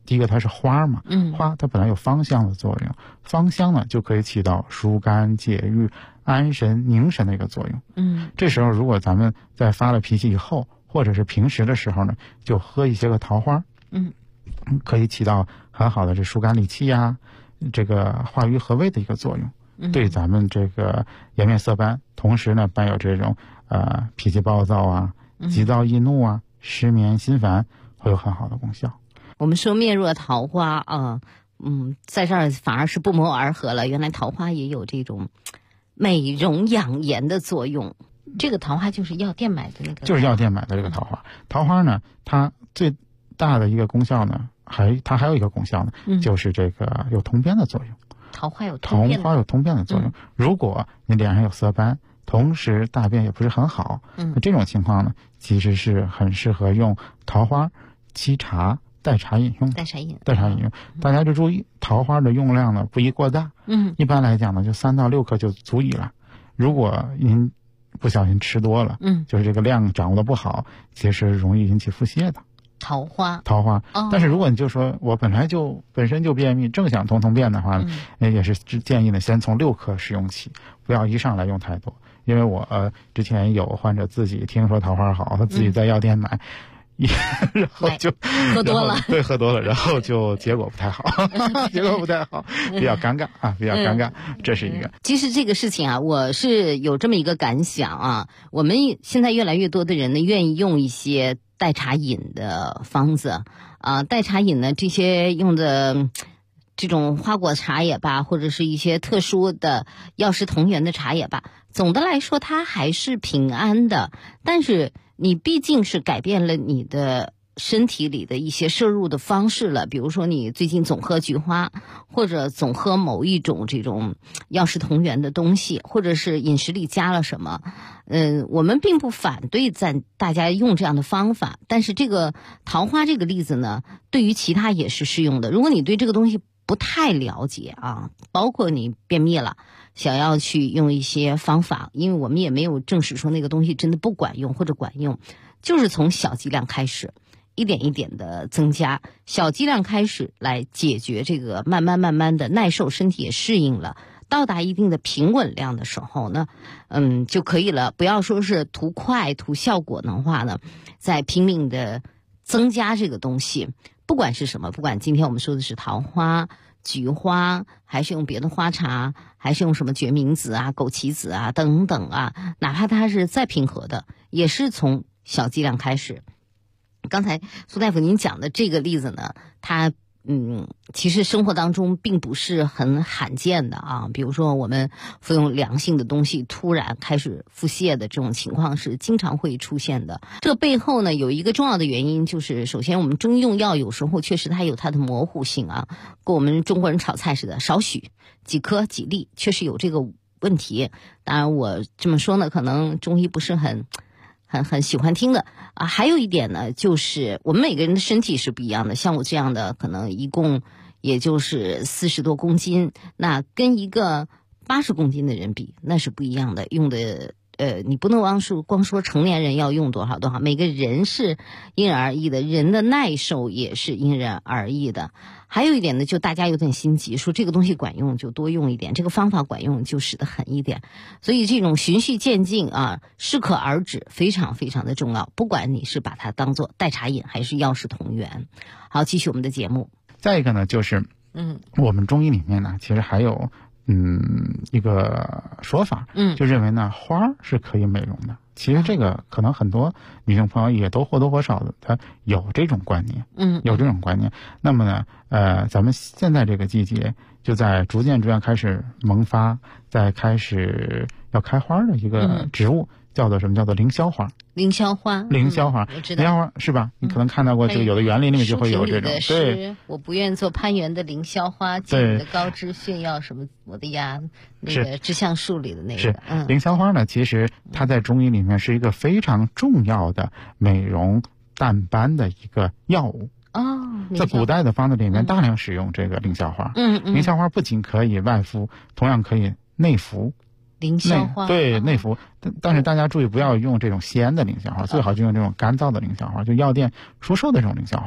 第一个它是花嘛，花它本来有芳香的作用，芳香呢就可以起到疏肝解郁、安神宁神的一个作用。这时候如果咱们在发了脾气以后，或者是平时的时候呢，就喝一些个桃花，可以起到很好的这疏肝理气呀，这个化瘀和胃的一个作用，对咱们这个颜面色斑，同时呢伴有这种脾气暴躁啊、急躁易怒啊、失眠心烦，会有很好的功效。 我们说面若桃花啊，在这儿反而是不谋而合了。原来桃花也有这种美容养颜的作用。这个桃花就是药店买的那个， 就是药店买的这个桃花。桃花呢，它最大的一个功效呢，它还有一个功效呢，就是这个有通便的作用。 桃花有通便的作用。如果你脸上有色斑，同时大便也不是很好，那这种情况呢，其实是很适合用桃花沏茶代茶饮用。 代茶饮用，大家就注意桃花的用量呢不宜过大。一般来讲呢，就3到6克就足以了。如果您不小心吃多了，就是这个量掌握的不好，其实容易引起腹泻的。 桃花， 但是如果你就说我本身就便秘，正想通便的话呢，也是建议呢先从6克使用起，不要一上来用太多。因为我之前有患者自己听说桃花好，他自己在药店买，然后就喝多了， 对，喝多了，然后就结果不太好，比较尴尬，这是一个。 其实这个事情啊，我是有这么一个感想啊，我们现在越来越多的人呢，愿意用一些代茶饮的方子啊，代茶饮呢，这些用的这种花果茶也罢，或者是一些特殊的药食同源的茶也罢，总的来说它还是平安的，但是你毕竟是改变了你的身体里的一些摄入的方式了，比如说你最近总喝菊花，或者总喝某一种这种药食同源的东西，或者是饮食里加了什么，我们并不反对大家用这样的方法，但是这个桃花这个例子呢，对于其他也是适用的。如果你对这个东西不太了解啊，包括你便秘了，想要去用一些方法，因为我们也没有证实说那个东西真的不管用或者管用，就是从小剂量开始，一点一点的增加，小剂量开始来解决这个慢慢的耐受，身体也适应了，到达一定的平稳量的时候呢，就可以了。不要说是图快图效果的话呢，再拼命的增加这个东西，不管是什么，不管今天我们说的是桃花、菊花，还是用别的花茶，还是用什么决明子啊、枸杞子啊等等啊，哪怕它是再平和的，也是从小剂量开始。刚才苏大夫您讲的这个例子呢，它其实生活当中并不是很罕见的啊。比如说我们服用凉性的东西突然开始腹泻的这种情况是经常会出现的。这背后呢有一个重要的原因，就是首先我们中医用药有时候确实它有它的模糊性啊，跟我们中国人炒菜似的，少许几颗几粒，确实有这个问题。当然我这么说呢，可能中医不是很喜欢听的啊。还有一点呢，就是我们每个人的身体是不一样的，像我这样的可能一共也就是40多公斤，那跟一个80公斤的人比，那是不一样的。用的你不能光说成年人要用多少，每个人是因人而异的，人的耐受也是因人而异的。还有一点呢，就大家有点心急，说这个东西管用就多用一点，这个方法管用就使得狠一点。所以这种循序渐进啊，适可而止，非常非常的重要。不管你是把它当做代茶饮还是药食同源。好，继续我们的节目。 再一个呢，就是我们中医里面呢，其实还有一个说法，就认为呢，花是可以美容的。其实这个可能很多女性朋友也都或多或少的，她有这种观念，有这种观念。那么呢，咱们现在这个季节就在逐渐开始萌发，在开始要开花的一个植物，叫做什么？叫做凌霄花。 凌霄花， 凌霄花，凌霄花是吧？你可能看到过这个，有的园林里面就会有这种。对， 我不愿做攀援的凌霄花，见你的高枝炫耀什么？我的呀，那个芝橡树里的那个。 是凌霄花呢，其实它在中医里面是一个非常重要的美容淡斑的一个药物。在古代的方子里面大量使用这个凌霄花。凌霄花不仅可以外敷，同样可以内服。 凌霄花对内服，但是大家注意不要用这种鲜的凌霄花，最好就用这种干燥的凌霄花，就药店出售的这种凌霄花。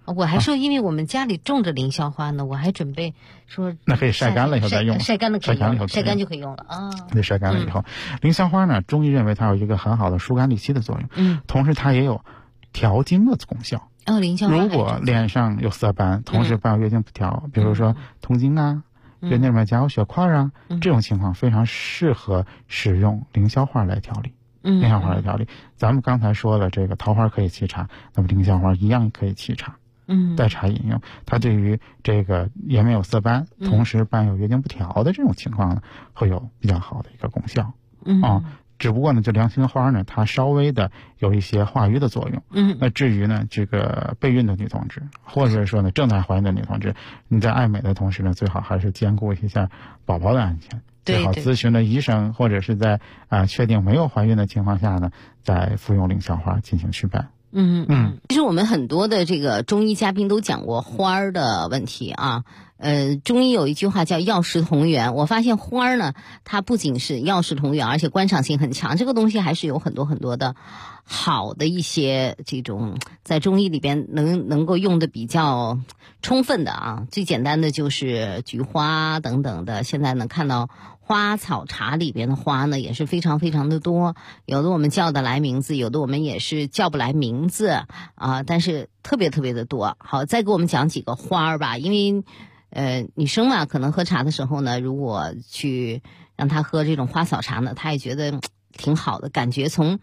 我还说，因为我们家里种着凌霄花呢，我还准备说， 那可以晒干了以后再用， 晒干了可以用，晒干就可以用了啊。 对，晒干了以后，凌霄花呢，中医认为它有一个很好的疏肝利气的作用，同时它也有调经的功效。 凌霄花如果脸上有色斑，同时伴有月经不调，比如说痛经啊，月经里面夹有血块啊，这种情况非常适合使用凌霄花来调理。凌霄花来调理，咱们刚才说了，这个桃花可以沏茶，那么凌霄花一样可以沏茶，代茶饮用。它对于这个颜面有色斑，同时伴有月经不调的这种情况呢，会有比较好的一个功效。只不过呢，就凌霄花呢，它稍微的有一些化瘀的作用。那至于呢，这个备孕的女同志，或者说呢正在怀孕的女同志，你在爱美的同时呢，最好还是兼顾一下宝宝的安全。最好咨询了医生，或者是在确定没有怀孕的情况下呢，再服用凌霄花进行祛斑。 其实我们很多的这个中医嘉宾都讲过花儿的问题啊。中医有一句话叫药食同源，我发现花儿呢，它不仅是药食同源，而且观赏性很强。这个东西还是有很多很多的好的一些这种在中医里边能够用的比较充分的啊。最简单的就是菊花等等的，现在呢看到花草茶里边的花呢也是非常非常的多，有的我们叫得来名字，有的我们也是叫不来名字啊，但是特别特别的多。好，再给我们讲几个花儿吧，因为女生嘛，可能喝茶的时候呢，如果去让她喝这种花草茶呢，她也觉得挺好的，感觉从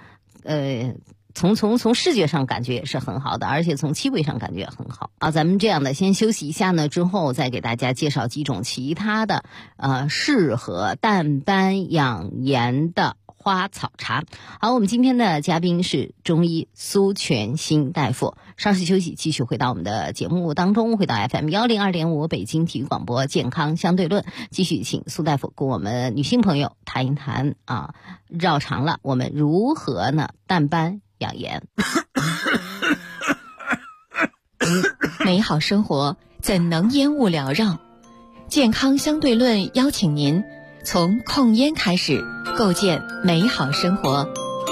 视觉上感觉也是很好的，而且从气味上感觉也很好啊。咱们这样的先休息一下呢，之后再给大家介绍几种其他的适合淡斑养颜的花草茶。好，我们今天的嘉宾是中医苏全新大夫。稍事休息，继续回到我们的节目当中，回到 FM102.5 北京体育广播健康相对论，继续请苏大夫跟我们女性朋友谈一谈啊，绕长了我们如何呢淡斑养颜。 美好生活怎能烟雾缭绕？健康相对论邀请您从控烟开始，构建美好生活。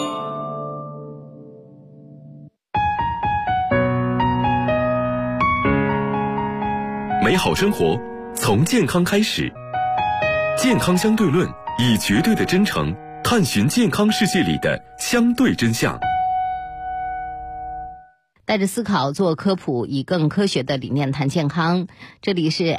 美好生活从健康开始，健康相对论以绝对的真诚探寻健康世界里的相对真相。 带着思考做科普，以更科学的理念谈健康。这里是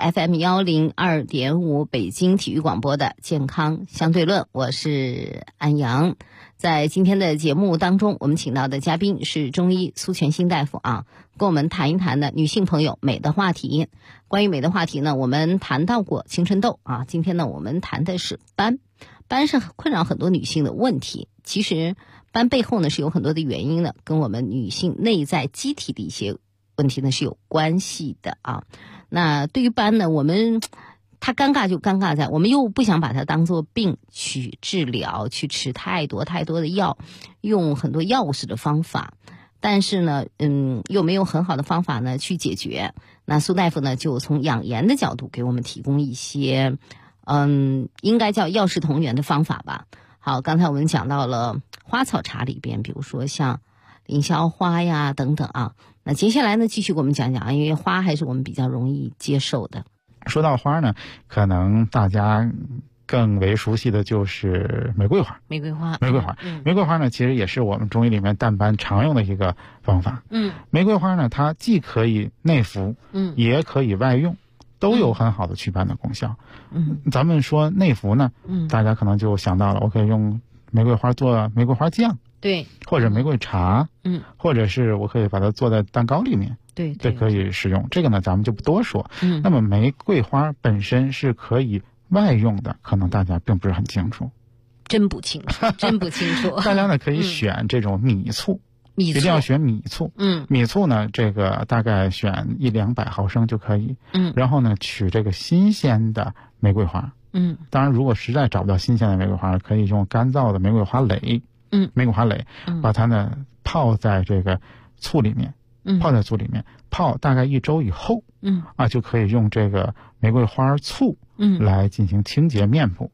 FM102.5 北京体育广播的健康相对论，我是安阳。在今天的节目当中，我们请到的嘉宾是中医苏全新大夫啊，跟我们谈一谈的女性朋友美的话题。关于美的话题呢，我们谈到过青春痘啊，今天呢我们谈的是斑。斑是困扰很多女性的问题，其实斑背后呢是有很多的原因的，跟我们女性内在机体的一些问题呢是有关系的啊。那对于斑呢，它尴尬就尴尬在我们又不想把它当作病去治疗，去吃太多的药，用很多药物式的方法，但是呢又没有很好的方法呢去解决。那苏大夫呢就从养颜的角度给我们提供一些应该叫药食同源的方法吧。好，刚才我们讲到了花草茶里边，比如说像凌霄花呀等等啊。那接下来呢，继续给我们讲讲，因为花还是我们比较容易接受的。 说到花呢，可能大家更为熟悉的就是玫瑰花。玫瑰花呢，其实也是我们中医里面淡斑常用的一个方法。玫瑰花呢，它既可以内服，也可以外用。都有很好的祛斑的功效。咱们说内服呢，大家可能就想到了，我可以用玫瑰花做玫瑰花酱， 对， 或者玫瑰茶，或者是我可以把它做在蛋糕里面， 对， 这可以使用。这个呢，咱们就不多说。那么玫瑰花本身是可以外用的，可能大家并不是很清楚。 真不清楚。 大家呢可以选这种米醋。一定要选米醋。米醋呢，这个大概选100-200毫升就可以。然后呢，取这个新鲜的玫瑰花。当然，如果实在找不到新鲜的玫瑰花，可以用干燥的玫瑰花蕾。玫瑰花蕾，把它呢泡在这个醋里面，泡大概1周以后，就可以用这个玫瑰花醋，来进行清洁面部。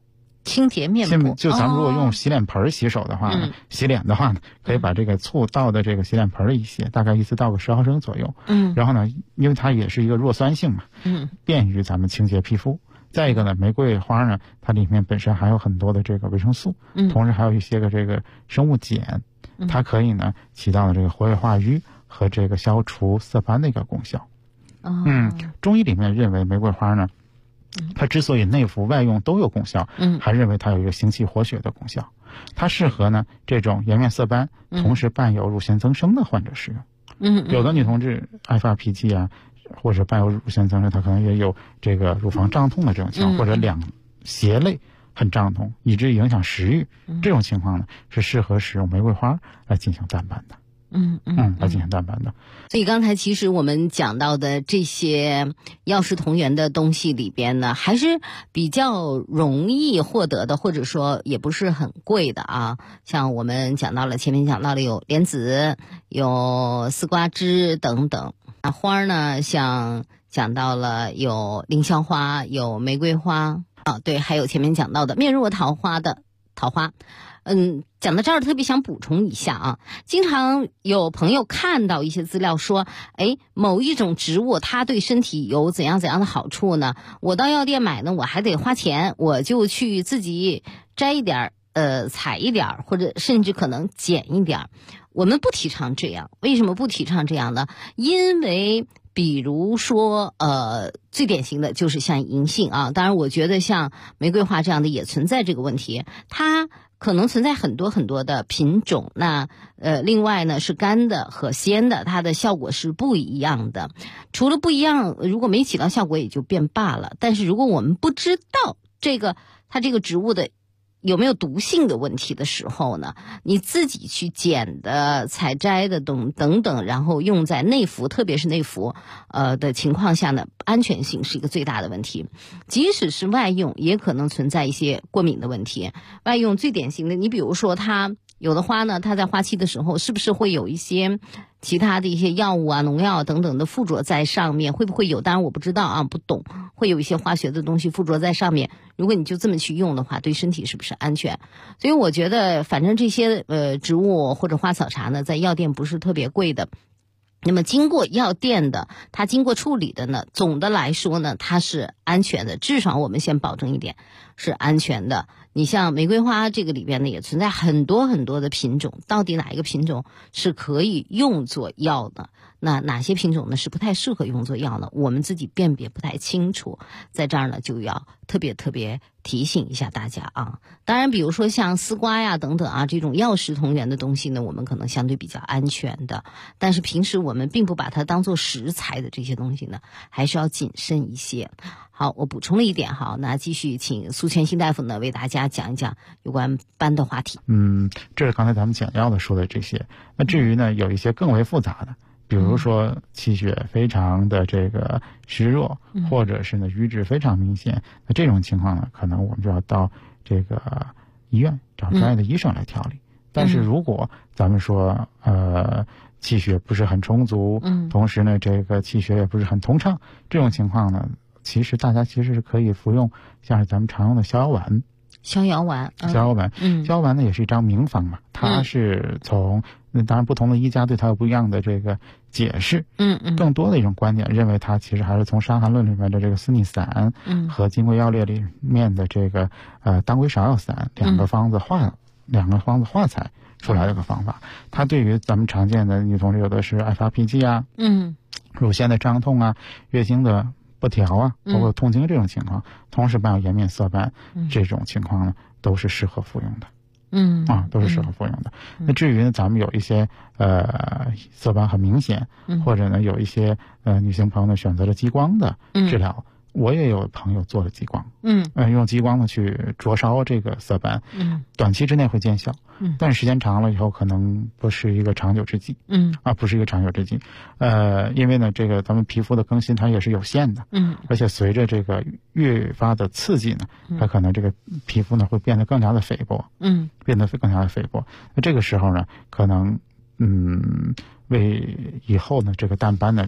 清洁面部。 就咱们如果用洗脸盆洗手的话呢，洗脸的话呢，可以把这个醋倒的这个洗脸盆里一些，大概一次倒个10毫升左右。然后呢，因为它也是一个弱酸性嘛，便于咱们清洁皮肤。再一个呢，玫瑰花呢，它里面本身还有很多的这个维生素，同时还有一些个这个生物碱，它可以呢起到了这个活跃化瘀和这个消除色斑的一个功效。中医里面认为玫瑰花呢，它之所以内服外用都有功效，还认为它有一个行气活血的功效。它适合呢这种颜面色斑，同时伴有乳腺增生的患者使用。有的女同志爱发脾气啊，或者伴有乳腺增生，她可能也有这个乳房胀痛的这种情况，或者两胁肋很胀痛，以致影响食欲，这种情况呢是适合使用玫瑰花来进行淡斑的。来进行淡斑的。 所以刚才其实我们讲到的这些药食同源的东西里边呢，还是比较容易获得的，或者说也不是很贵的啊。像我们前面讲到了有莲子、有丝瓜汁等等。花呢，像讲到了有凌霄花、有玫瑰花啊，对，还有前面讲到的面若桃花的桃花。讲到这儿特别想补充一下啊，经常有朋友看到一些资料说，某一种植物它对身体有怎样的好处呢？我到药店买呢，我还得花钱，我就去自己摘一点采一点，或者甚至可能捡一点。我们不提倡这样，为什么不提倡这样呢？因为比如说最典型的就是像银杏啊，当然我觉得像玫瑰花这样的也存在这个问题，它可能存在很多很多的品种，那另外呢是干的和鲜的，它的效果是不一样的。除了不一样，如果没起到效果也就变罢了，但是如果我们不知道它这个植物的有没有毒性的问题的时候呢，你自己去捡的、采摘的等等，然后用在内服，特别是内服的情况下呢，安全性是一个最大的问题。即使是外用，也可能存在一些过敏的问题。外用最典型的，你比如说它有的花呢，它在花期的时候是不是会有一些其他的一些药物啊、农药等等的附着在上面？会不会有？当然我不知道啊，不懂，会有一些化学的东西附着在上面。如果你就这么去用的话，对身体是不是安全？所以我觉得，反正这些植物或者花草茶呢，在药店不是特别贵的。那么经过药店的，它经过处理的呢，总的来说呢，它是安全的，至少我们先保证一点是安全的。你像玫瑰花这个里边呢，也存在很多很多的品种，到底哪一个品种是可以用作药的？那哪些品种呢是不太适合用作药呢？我们自己辨别不太清楚，在这儿呢就要特别提醒一下大家啊。当然比如说像丝瓜呀等等啊，这种药食同源的东西呢，我们可能相对比较安全的，但是平时我们并不把它当做食材的这些东西呢，还是要谨慎一些。好，我补充了一点，好，那继续请苏全新大夫呢为大家讲一讲有关斑的话题。 这是刚才咱们简要的说的这些。那至于呢有一些更为复杂的，比如说气血非常的这个虚弱，或者是呢瘀滞非常明显，那这种情况呢，可能我们就要到这个医院找专业的医生来调理。但是如果咱们说气血不是很充足，同时呢这个气血也不是很通畅，这种情况呢，大家是可以服用像是咱们常用的逍遥丸。 逍遥丸呢也是一张名方嘛，它是从当然不同的医家对它有不一样的这个解释，更多的一种观点认为它其实还是从《伤寒论》里面的这个司逆散，和《金匮要略》里面的这个当归芍药散两个方子化采出来的一个方法。它对于咱们常见的女同志有的是爱发脾气啊，乳腺的胀痛啊，月经的不调啊，包括痛经这种情况，同时伴有颜面色斑，这种情况呢都是适合服用的。都是适合服用的。那至于呢，咱们有一些色斑很明显，或者呢有一些女性朋友呢选择了激光的治疗，我也有朋友做了激光，用激光呢去灼烧这个色斑，短期之内会见效，但是时间长了以后可能不是一个长久之计，不是一个长久之计，因为呢这个咱们皮肤的更新它也是有限的，而且随着这个越发的刺激呢，它可能这个皮肤呢会变得更加的肥薄，那这个时候呢，可能为以后呢这个淡斑呢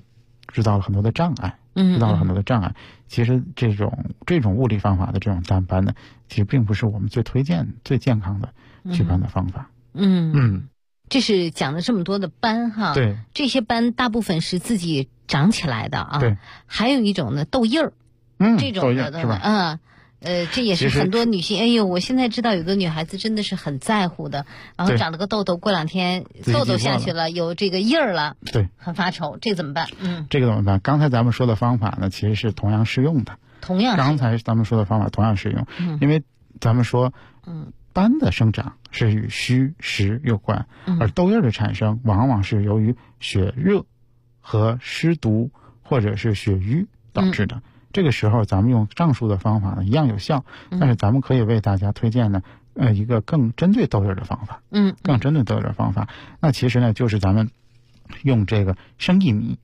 制造了很多的障碍，制造了很多的障碍。其实这种物理方法的这种祛斑呢，其实并不是我们最推荐、最健康的祛斑的方法。 这是讲了这么多的斑哈， 对， 这些斑大部分是自己长起来的啊， 对， 还有一种呢痘印儿，这种的是吧？ 这也是很多女性，哎呦，我现在知道有的女孩子真的是很在乎的，然后长了个痘痘，过2天痘痘下去了，有这个印儿了， 对， 很发愁，这怎么办？ 这个怎么办？刚才咱们说的方法呢，其实是同样适用的。刚才咱们说的方法同样适用，因为咱们说，斑的生长是与虚实有关，而痘印的产生往往是由于血热和湿毒或者是血瘀导致的。这个时候咱们用上述的方法呢一样有效，但是咱们可以为大家推荐呢一个更针对痘印的方法，更针对痘印的方法。那其实呢就是咱们用这个生薏米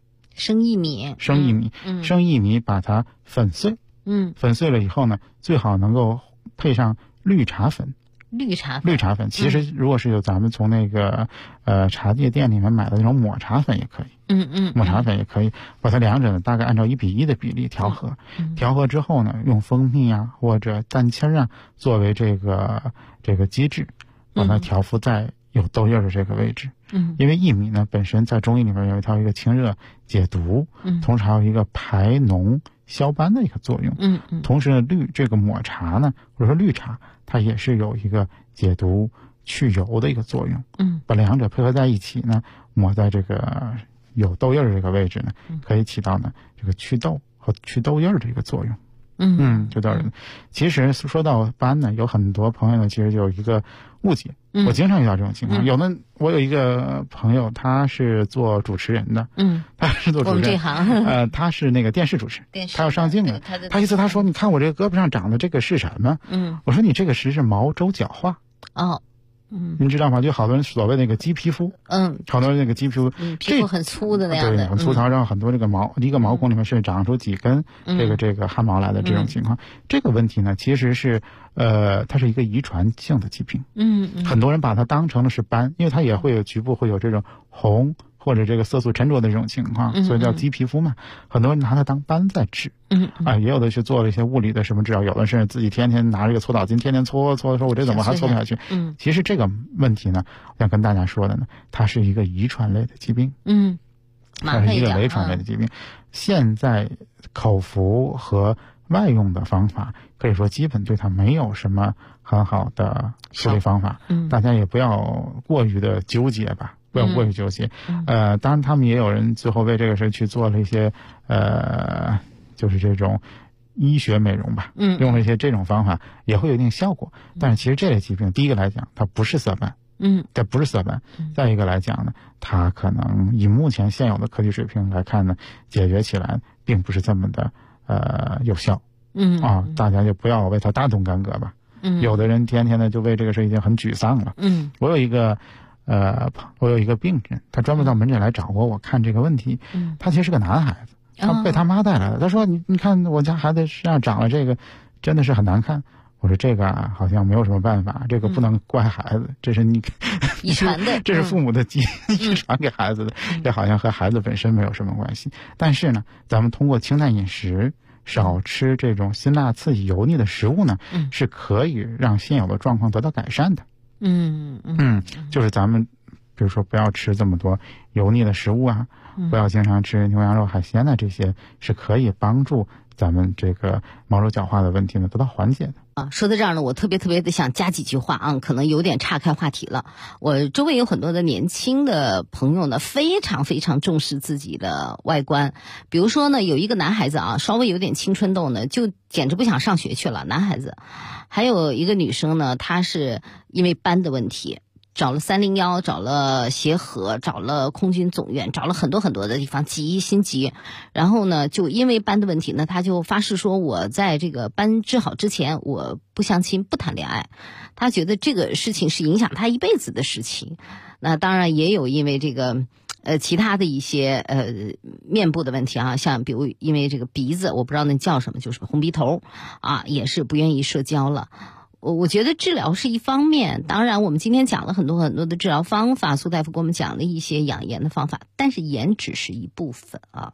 把它粉碎，粉碎了以后呢，最好能够配上绿茶粉。绿茶粉其实如果是有咱们从那个茶叶店里面买的那种抹茶粉也可以，抹茶粉也可以，把它两者呢大概按照1:1的比例调和，调和之后呢，用蜂蜜啊或者蛋清啊作为这个基质，把它调敷在有痘印的这个位置。因为薏米呢本身在中医里面有一个清热解毒，同时还有一个排脓消斑的一个作用。同时呢这个抹茶呢或者说绿茶，它也是有一个解毒去油的一个作用。把两者配合在一起呢，抹在这个有痘印的这个位置呢，可以起到呢这个祛痘和祛痘印的一个作用。祛痘印。其实说到斑呢，有很多朋友呢其实就有一个误解，我经常遇到这种情况。我有一个朋友，他是做主持人的，他是做主持人，我们这行，他是那个电视主持，他要上镜了。他一次他说：“你看我这个胳膊上长的这个是什么？”我说：“你这个是毛周角化。”您知道吗？就好多人所谓那个鸡皮肤，好多人那个鸡皮肤， 皮肤很粗的那样的， 对，很粗糙，然后很多这个一个毛孔里面是长出几根这个汗毛来的这种情况。这个问题呢，其实是它是一个遗传性的疾病。很多人把它当成了是斑，因为它也会有局部会有这种红或者这个色素沉着的这种情况，所以叫鸡皮肤嘛。很多人拿它当斑在治，也有的去做了一些物理的什么治疗，有的是自己天天拿这个搓澡巾，天天搓，说我这怎么还搓不下去？其实这个问题呢，我想跟大家说的呢，它是一个遗传类的疾病，它是一个遗传类的疾病。现在口服和外用的方法，可以说基本对它没有什么很好的处理方法，大家也不要过于的纠结吧。不要过于纠结，当然他们也有人最后为这个事去做了一些就是这种医学美容吧，用了一些这种方法也会有一定效果。但是其实这类疾病，第一个来讲，它不是色斑，它不是色斑。再一个来讲呢，它可能以目前现有的科技水平来看呢，解决起来并不是这么的有效。大家就不要为它大动干戈吧。有的人天天的就为这个事已经很沮丧了。我有一个病人，他专门到门诊来找我看这个问题。他其实是个男孩子，他被他妈带来的。他说：“你看我家孩子身上长了这个，真的是很难看。”我说：“这个好像没有什么办法，这个不能怪孩子，这是你遗传的， 这是父母的基因遗传给孩子的，这好像和孩子本身没有什么关系。但是呢，咱们通过清淡饮食，少吃这种辛辣刺激油腻的食物呢，是可以让现有的状况得到改善的。就是咱们比如说不要吃这么多油腻的食物啊，不要经常吃牛羊肉海鲜啊，这些是可以帮助咱们这个毛周角化的问题呢得到缓解的。 说到这儿呢，我特别的想加几句话啊，可能有点岔开话题了。我周围有很多的年轻的朋友呢，非常重视自己的外观。比如说呢，有一个男孩子啊，稍微有点青春痘呢，就简直不想上学去了，男孩子。还有一个女生呢，她是因为斑的问题，找了301，找了协和，找了空军总院，找了很多的地方，心急。然后呢，就因为斑的问题呢，他就发誓说，我在这个斑治好之前，我不相亲，不谈恋爱。他觉得这个事情是影响他一辈子的事情。那当然也有因为这个其他的一些面部的问题啊，像比如因为这个鼻子，我不知道那叫什么，就是红鼻头啊，也是不愿意社交了。我觉得治疗是一方面，当然我们今天讲了很多的治疗方法，苏大夫给我们讲了一些养颜的方法，但是颜只是一部分啊。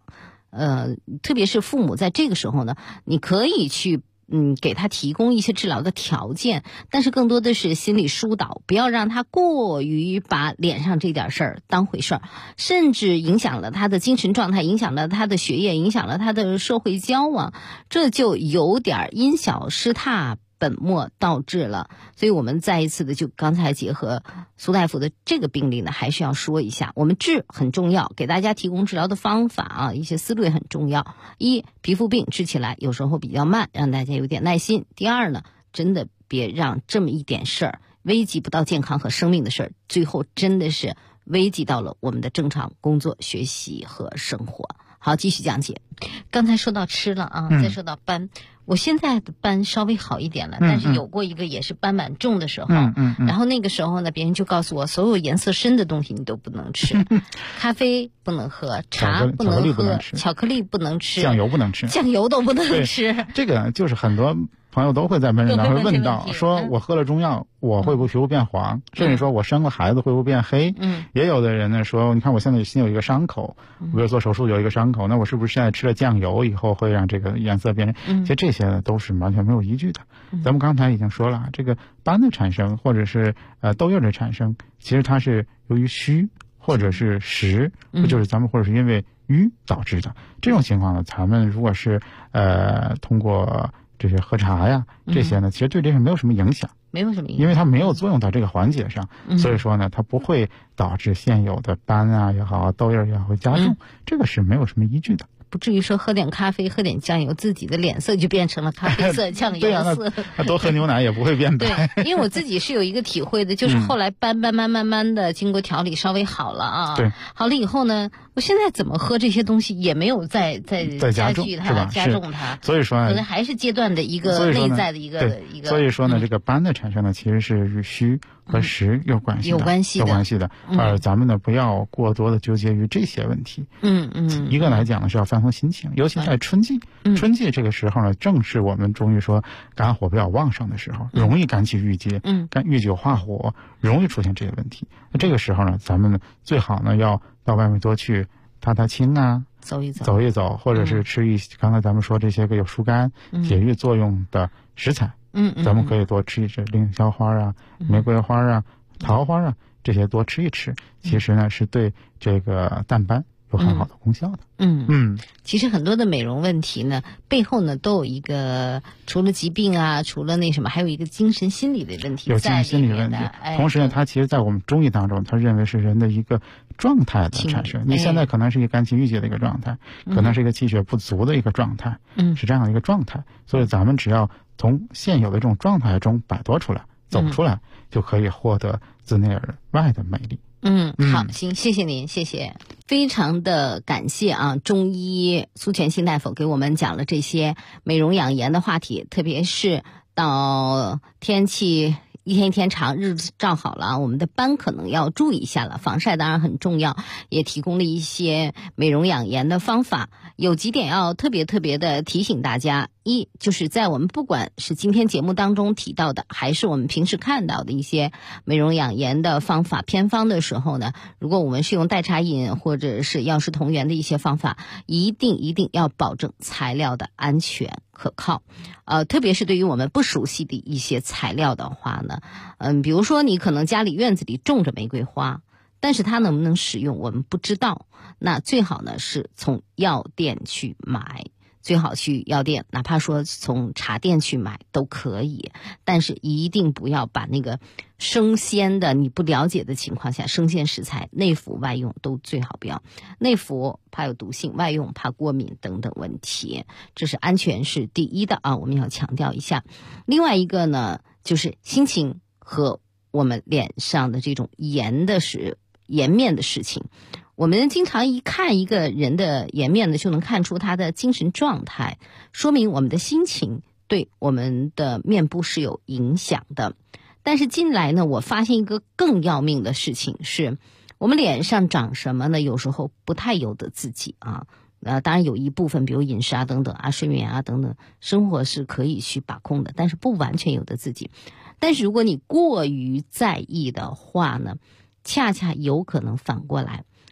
特别是父母在这个时候呢，你可以去给他提供一些治疗的条件，但是更多的是心理疏导，不要让他过于把脸上这点事儿当回事儿，甚至影响了他的精神状态，影响了他的学业，影响了他的社会交往，这就有点因小失大，本末倒置了。所以我们再一次的就刚才结合苏大夫的这个病例呢，还是要说一下，我们治很重要，给大家提供治疗的方法啊，一些思路也很重要。一，皮肤病治起来有时候比较慢，让大家有点耐心。第二呢，真的别让这么一点事儿危及不到健康和生命的事儿，最后真的是危及到了我们的正常工作、学习和生活。好，继续讲解。刚才说到吃了啊，再说到斑。我现在的斑稍微好一点了，但是有过一个也是斑蛮重的时候。然后那个时候呢，别人就告诉我，所有颜色深的东西你都不能吃，咖啡不能喝，茶不能喝，巧克力不能吃， 酱油不能吃， 酱油都不能吃。 这个就是很多朋友都会在门诊上会问到，说我喝了中药，我会不会皮肤变黄？甚至说我生了孩子会不会变黑？也有的人呢说，你看我现在心有一个伤口，比如做手术有一个伤口，那我是不是现在吃了酱油以后会让这个颜色变成？其实这些呢都是完全没有依据的。咱们刚才已经说了，这个斑的产生或者是痘印的产生，其实它是由于虚或者是实，就是咱们或者是因为瘀导致的。这种情况呢，咱们如果是通过这些喝茶呀，这些呢，其实对这个没有什么影响， 没有什么影响， 因为它没有作用到这个环节上，所以说呢，它不会导致现有的斑啊也好，痘印也好会加重，这个是没有什么依据的。 不至于说喝点咖啡喝点酱油自己的脸色就变成了咖啡色酱油色。 对啊，那多喝牛奶也不会变白。 对，因为我自己是有一个体会的，就是后来斑慢慢的经过调理稍微好了啊。 对， 好了以后呢，我现在怎么喝这些东西也没有再加剧它加重它， 所以说可能还是阶段的一个内在的一个。 所以说呢，这个斑的产生呢，其实是与虚和实有关系的。咱们呢不要过多的纠结于这些问题。一个来讲呢是要放松心情，尤其在春季。春季这个时候呢，正是我们中医说肝火比较旺盛的时候，容易肝气郁结，郁久化火，容易出现这些问题。那这个时候呢，咱们最好呢要到外面多去踏青啊， 走一走，或者是吃刚才咱们说这些个有疏肝解郁作用的食材。咱们可以多吃一吃凌霄花啊、玫瑰花啊、桃花啊，这些多吃一吃，其实呢是对这个淡斑有很好的功效的。 其实很多的美容问题呢，背后呢都有一个，除了疾病啊，除了那什么，还有一个精神心理的问题， 有精神心理问题。同时呢，它其实在我们中医当中，它认为是人的一个状态的产生。你现在可能是一个肝气郁结的一个状态，可能是一个气血不足的一个状态，是这样的一个状态。所以咱们只要从现有的这种状态中摆脱出来，走出来，就可以获得自内而外的美丽。 好，行，谢谢您，谢谢，非常的感谢啊！中医苏全新大夫给我们讲了这些美容养颜的话题，特别是到天气一天一天长，日子照好了，我们的斑可能要注意一下了。防晒当然很重要，也提供了一些美容养颜的方法。有几点要特别的提醒大家：一，就是在我们不管是今天节目当中提到的，还是我们平时看到的一些美容养颜的方法偏方的时候呢，如果我们是用代茶饮或者是药食同源的一些方法，一定要保证材料的安全可靠。特别是对于我们不熟悉的一些材料的话呢，比如说你可能家里院子里种着玫瑰花，但是它能不能使用我们不知道，那最好呢是从药店去买，最好去药店，哪怕说从茶店去买都可以，但是一定不要把那个生鲜的你不了解的情况下，生鲜食材内服外用都最好不要，内服怕有毒性，外用怕过敏等等问题，这是安全是第一的啊，我们要强调一下。另外一个呢，就是心情和我们脸上的这种颜面的事情。我们经常一看一个人的颜面呢，就能看出他的精神状态，说明我们的心情对我们的面部是有影响的。但是近来呢，我发现一个更要命的事情是，我们脸上长什么呢？有时候不太由得自己啊。当然有一部分，比如饮食啊等等啊、睡眠啊等等，生活是可以去把控的，但是不完全由得自己。但是如果你过于在意的话呢，恰恰有可能反过来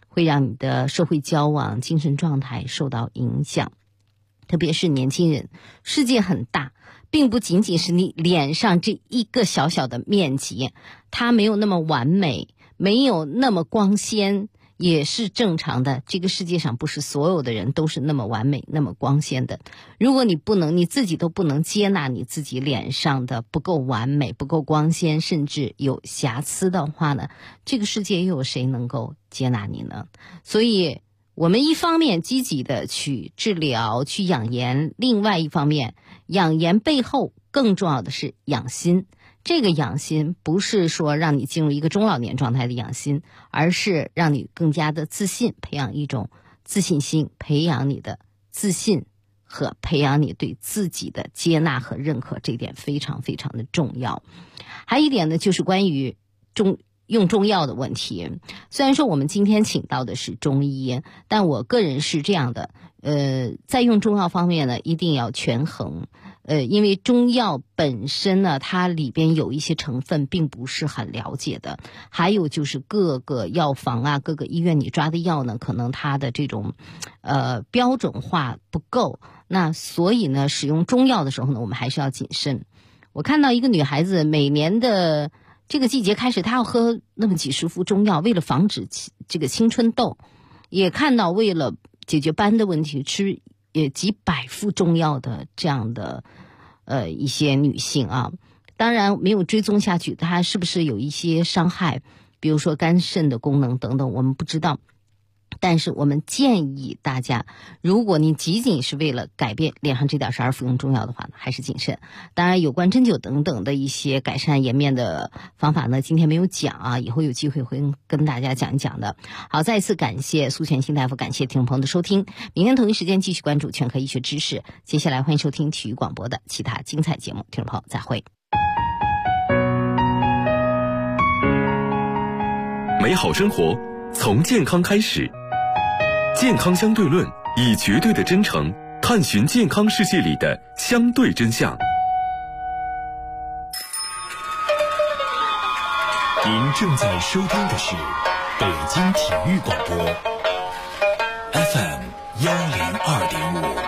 会让你的社会交往、精神状态受到影响。特别是年轻人，世界很大，并不仅仅是你脸上这一个小小的面积，它没有那么完美，没有那么光鲜，也是正常的。这个世界上不是所有的人都是那么完美、那么光鲜的。如果你自己都不能接纳你自己脸上的不够完美、不够光鲜，甚至有瑕疵的话呢，这个世界又有谁能够接纳你呢？所以我们一方面积极的去治疗、去养颜，另外一方面，养颜背后更重要的是养心。这个养心不是说让你进入一个中老年状态的养心，而是让你更加的自信，培养一种自信心，培养你的自信和培养你对自己的接纳和认可，这一点非常非常的重要。还有一点呢，就是关于用中药的问题。虽然说我们今天请到的是中医，但我个人是这样的，在用中药方面呢，一定要权衡。因为中药本身呢，它里边有一些成分并不是很了解的，还有就是各个药房啊、各个医院你抓的药呢，可能它的这种标准化不够。那所以呢，使用中药的时候呢，我们还是要谨慎。我看到一个女孩子每年的这个季节开始，她要喝那么几十副中药，为了防止这个青春痘；也看到为了解决斑的问题，吃几百副中药的这样的一些女性啊。当然没有追踪下去，她是不是有一些伤害，比如说肝肾的功能等等，我们不知道。但是我们建议大家，如果你仅仅是为了改变脸上这点事而服用中药的话呢，还是谨慎。当然有关针灸等等的一些改善颜面的方法呢，今天没有讲啊，以后有机会会跟大家讲一讲的。好，再一次感谢苏全新大夫，感谢听众朋友的收听。明天同一时间继续关注全科医学知识。接下来欢迎收听体育广播的其他精彩节目，听众朋友再会。 美好生活从健康开始，健康相对论以绝对的真诚探寻健康世界里的相对真相。 您正在收听的是北京体育广播 FM 102.5。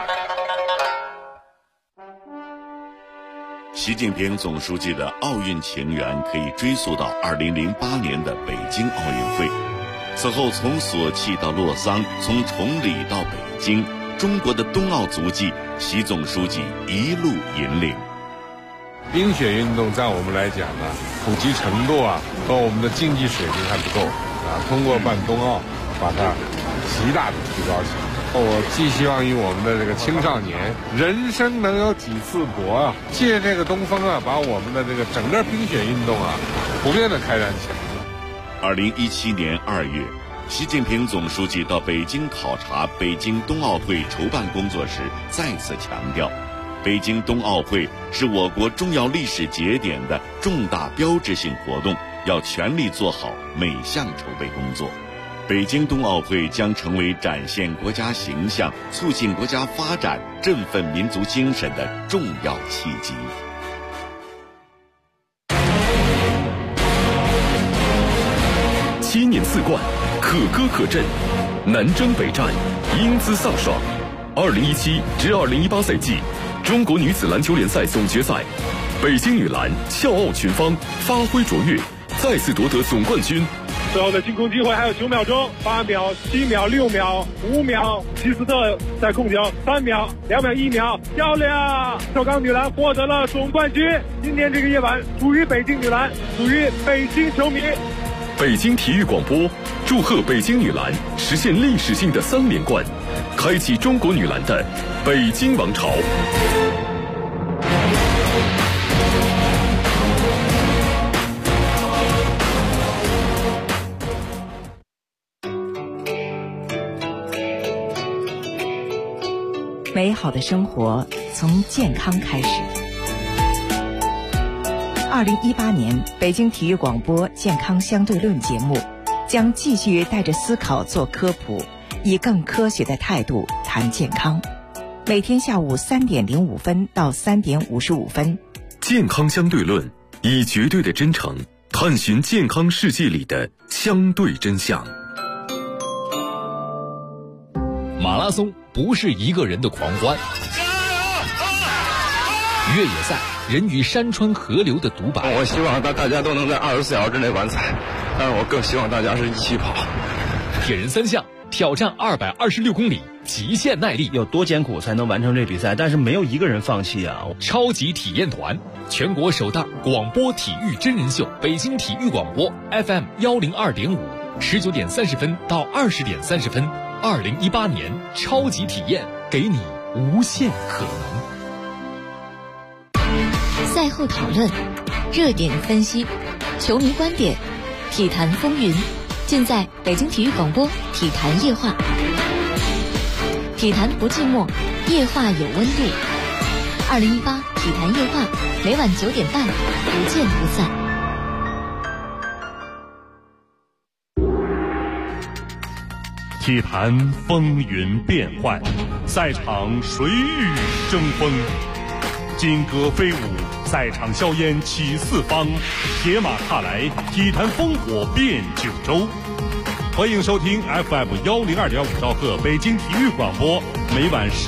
习近平总书记的奥运情缘可以追溯到2008年的北京奥运会。此后从索契到洛桑，从崇礼到北京，中国的冬奥足迹，习总书记一路引领。 冰雪运动在我们来讲呢，普及程度和我们的竞技水平还不够通过办冬奥把它极大的提高起来。我寄希望于我们的这个青少年，人生能有几次搏借这个东风把我们的这个整个冰雪运动普遍的开展起来。 2017年2月，习近平总书记到北京考察北京冬奥会筹办工作时，再次强调，北京冬奥会是我国重要历史节点的重大标志性活动，要全力做好每项筹备工作。北京冬奥会将成为展现国家形象、促进国家发展、振奋民族精神的重要契机。 7年4冠，可歌可阵，南征北战，英姿飒爽。2017至2018赛季中国女子篮球联赛总决赛，北京女篮笑傲群芳，发挥卓越，再次夺得总冠军。 最后的进攻机会还有9秒钟，8秒、7秒、6秒、5秒，吉斯特在控球，3秒、2秒、1秒，漂亮！首钢女篮获得了总冠军。今天这个夜晚属于北京女篮，属于北京球迷。 北京体育广播祝贺北京女篮实现历史性的3连冠，开启中国女篮的北京王朝。 美好的生活从健康开始。2018年北京体育广播健康相对论节目将继续带着思考做科普，以更科学的态度谈健康。每天下午3点05分到3点55分， 健康相对论以绝对的真诚探寻健康世界里的相对真相。 马拉松不是一个人的狂欢，越野赛人与山川河流的独白。 我希望大家都能在24小时之内完赛，但是我更希望大家是一起跑。 铁人三项挑战226公里，极限耐力， 有多艰苦才能完成这比赛？但是没有一个人放弃啊！ 超级体验团，全国首档广播体育真人秀，北京体育广播 FM 102.5，19点30分到20点30分，2018年超级体验，给你无限可能。 赛后讨论，热点分析，球迷观点，体坛风云，尽在北京体育广播体坛夜话。体坛不寂寞，夜话有温度。2018体坛夜话，每晚9点半，不见不散。 体坛风云变幻，赛场谁与争锋？金戈飞舞，赛场硝烟起四方，铁马踏来，体坛烽火遍九州。欢迎收听 FM 102.5兆赫北京体育广播，每晚10